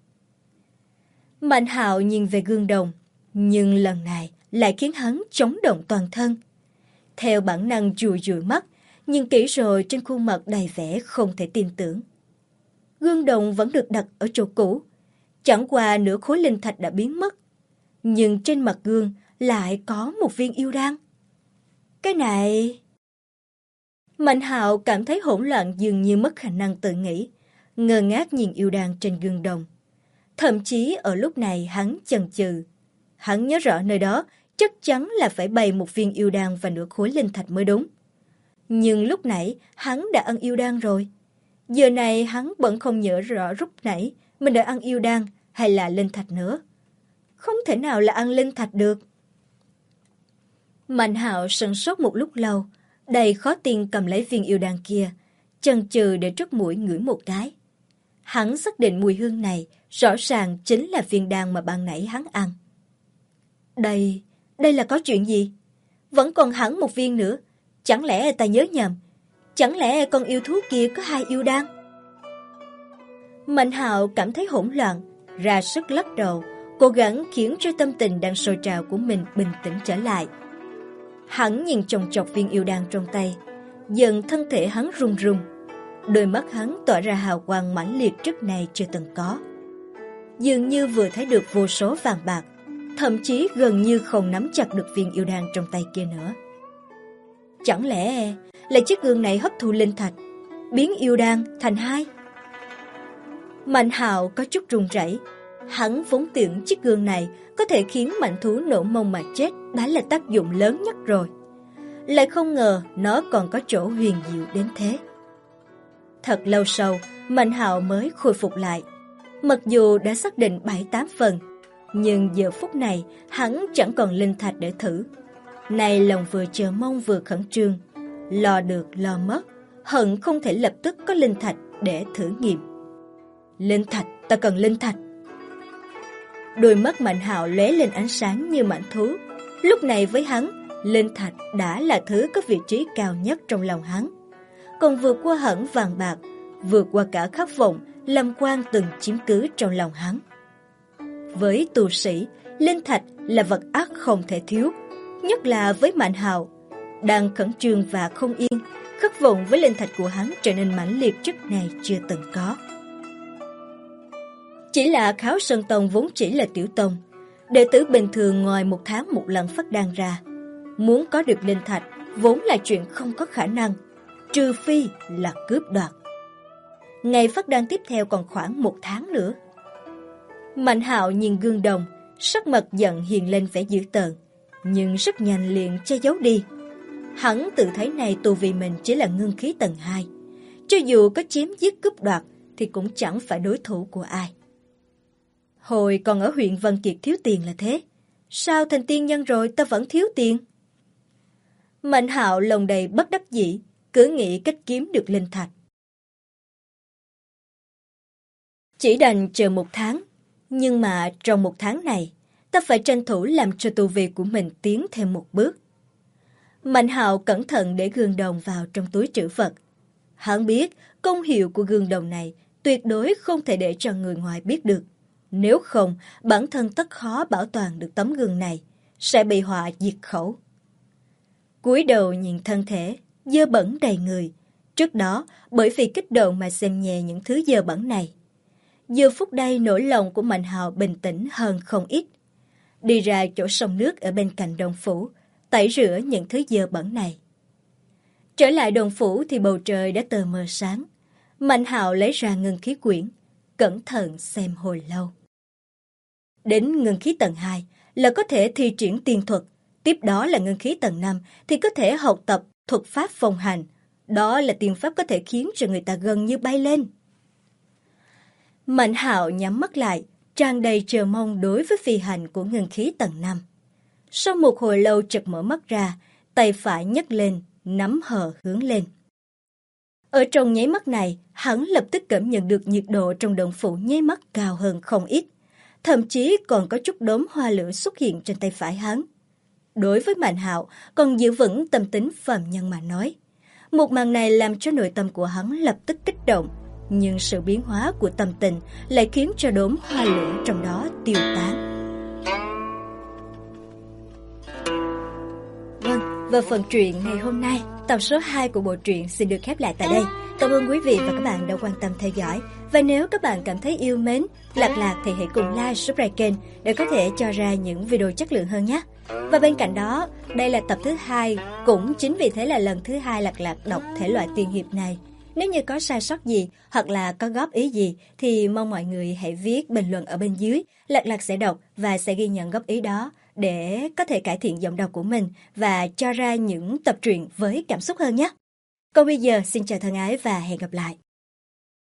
Mạnh Hạo nhìn về gương đồng, nhưng lần này lại khiến hắn chóng động toàn thân. theo bản năng dụi dụi mắt, nhìn kỹ rồi trên khuôn mặt đầy vẻ không thể tin tưởng. Gương đồng vẫn được đặt ở chỗ cũ, chẳng qua nửa khối linh thạch đã biến mất, nhưng trên mặt gương lại có một viên yêu đan. Cái này... Mạnh Hạo cảm thấy hỗn loạn, dường như mất khả năng tự nghĩ, ngơ ngác nhìn yêu đan trên gương đồng. Thậm chí ở lúc này hắn chần chừ. Hắn nhớ rõ nơi đó chắc chắn là phải bày một viên yêu đan và nửa khối linh thạch mới đúng. Nhưng lúc nãy hắn đã ăn yêu đan rồi. Giờ này hắn vẫn không nhớ rõ lúc nãy mình đã ăn yêu đan hay là linh thạch nữa. Không thể nào là ăn linh thạch được. Mạnh Hạo sửng sốt một lúc lâu, đầy khó tin cầm lấy viên yêu đan kia, chần chừ để trút mũi ngửi một cái. Hắn xác định mùi hương này rõ ràng chính là viên đan mà ban nãy hắn ăn. Đây là có chuyện gì? Vẫn còn hẳn một viên nữa. Chẳng lẽ ta nhớ nhầm? Chẳng lẽ con yêu thú kia có 2 yêu đan? Mạnh Hạo cảm thấy hỗn loạn, ra sức lắc đầu, cố gắng khiến cho tâm tình đang sôi trào của mình bình tĩnh trở lại. Hắn nhìn chòng chọc viên yêu đan trong tay, dần thân thể hắn run run. Đôi mắt hắn tỏa ra hào quang mãnh liệt trước nay chưa từng có. Dường như vừa thấy được vô số vàng bạc, thậm chí gần như không nắm chặt được viên yêu đan trong tay kia nữa. Chẳng lẽ là chiếc gương này hấp thu linh thạch, biến yêu đan thành 2? Mạnh Hạo có chút run rẩy. Hắn vốn tưởng chiếc gương này có thể khiến mạnh thú nổ mông mà chết đã là tác dụng lớn nhất rồi. Lại không ngờ nó còn có chỗ huyền diệu đến thế. Thật lâu sau, Mạnh Hạo mới khôi phục lại. Mặc dù đã xác định 7-8 phần, nhưng giờ phút này hắn chẳng còn linh thạch để thử. Này lòng vừa chờ mong vừa khẩn trương, lo được lo mất, hận không thể lập tức có linh thạch để thử nghiệm. Linh thạch, ta cần linh thạch. Đôi mắt Mạnh Hạo lóe lên ánh sáng như mãnh thú. Lúc này với hắn, linh thạch đã là thứ có vị trí cao nhất trong lòng hắn. Còn vượt qua hẳn vàng bạc, vượt qua cả khát vọng, lâm quan từng chiếm cứ trong lòng hắn. Với tu sĩ, linh thạch là vật ác không thể thiếu, nhất là với Mạnh Hạo. Đang khẩn trương và không yên, khát vọng với linh thạch của hắn trở nên mãnh liệt trước này chưa từng có. Chỉ là Kháo Sơn Tông vốn chỉ là tiểu tông, đệ tử bình thường ngoài 1 tháng 1 lần phát đan ra. Muốn có được linh thạch vốn là chuyện không có khả năng, trừ phi là cướp đoạt. Ngày phát đan tiếp theo còn khoảng 1 tháng nữa. Mạnh Hạo nhìn gương đồng, sắc mặt giận hiện lên vẻ dữ tợn, nhưng rất nhanh liền che giấu đi. Hắn tự thấy này tu vi mình chỉ là ngưng khí tầng 2, cho dù có chém giết cướp đoạt thì cũng chẳng phải đối thủ của ai. Hồi còn ở huyện Vân Kiệt thiếu tiền là thế, sao thành tiên nhân rồi ta vẫn thiếu tiền? Mạnh Hạo lòng đầy bất đắc dĩ, cứ nghĩ cách kiếm được linh thạch. Chỉ đành chờ 1 tháng, nhưng mà trong 1 tháng này, ta phải tranh thủ làm cho tu vi của mình tiến thêm một bước. Mạnh Hạo cẩn thận để gương đồng vào trong túi trữ vật. Hắn biết công hiệu của gương đồng này tuyệt đối không thể để cho người ngoài biết được. Nếu không, bản thân tất khó bảo toàn được tấm gương này, sẽ bị họa diệt khẩu. Cúi đầu nhìn thân thể, dơ bẩn đầy người. Trước đó, bởi vì kích động mà xem nhẹ những thứ dơ bẩn này. Giờ phút đây nỗi lòng của Mạnh Hạo bình tĩnh hơn không ít. Đi ra chỗ sông nước ở bên cạnh đồng phủ, tẩy rửa những thứ dơ bẩn này. Trở lại đồng phủ thì bầu trời đã tờ mờ sáng. Mạnh Hạo lấy ra ngưng khí quyển, cẩn thận xem hồi lâu. Đến ngưng khí tầng 2 là có thể thi triển tiên thuật, tiếp đó là ngưng khí tầng 5 thì có thể học tập thuật pháp phong hành. Đó là tiên pháp có thể khiến cho người ta gần như bay lên. Mạnh Hạo nhắm mắt lại, tràn đầy chờ mong đối với phi hành của ngưng khí tầng 5. Sau một hồi lâu chợt mở mắt ra, tay phải nhấc lên, nắm hờ hướng lên. Ở trong nháy mắt này, hắn lập tức cảm nhận được nhiệt độ trong động phủ nháy mắt cao hơn không ít. Thậm chí còn có chút đốm hoa lửa xuất hiện trên tay phải hắn. Đối với Mạnh Hạo, còn giữ vững tâm tính phàm nhân mà nói. Một màn này làm cho nội tâm của hắn lập tức kích động, nhưng sự biến hóa của tâm tình lại khiến cho đốm hoa lửa trong đó tiêu tán. Vâng, Và phần truyện ngày hôm nay, tập số 2 của bộ truyện xin được khép lại tại đây. Cảm ơn quý vị và các bạn đã quan tâm theo dõi. Và nếu các bạn cảm thấy yêu mến Lạc Lạc thì hãy cùng like, subscribe kênh để có thể cho ra những video chất lượng hơn nhé. Và bên cạnh đó, đây là tập thứ 2, cũng chính vì thế là lần thứ 2 Lạc Lạc đọc thể loại tiên hiệp này. Nếu như có sai sót gì hoặc là có góp ý gì thì mong mọi người hãy viết bình luận ở bên dưới. Lạc Lạc sẽ đọc và sẽ ghi nhận góp ý đó để có thể cải thiện giọng đọc của mình và cho ra những tập truyện với cảm xúc hơn nhé. Còn bây giờ xin chào thân ái và hẹn gặp lại.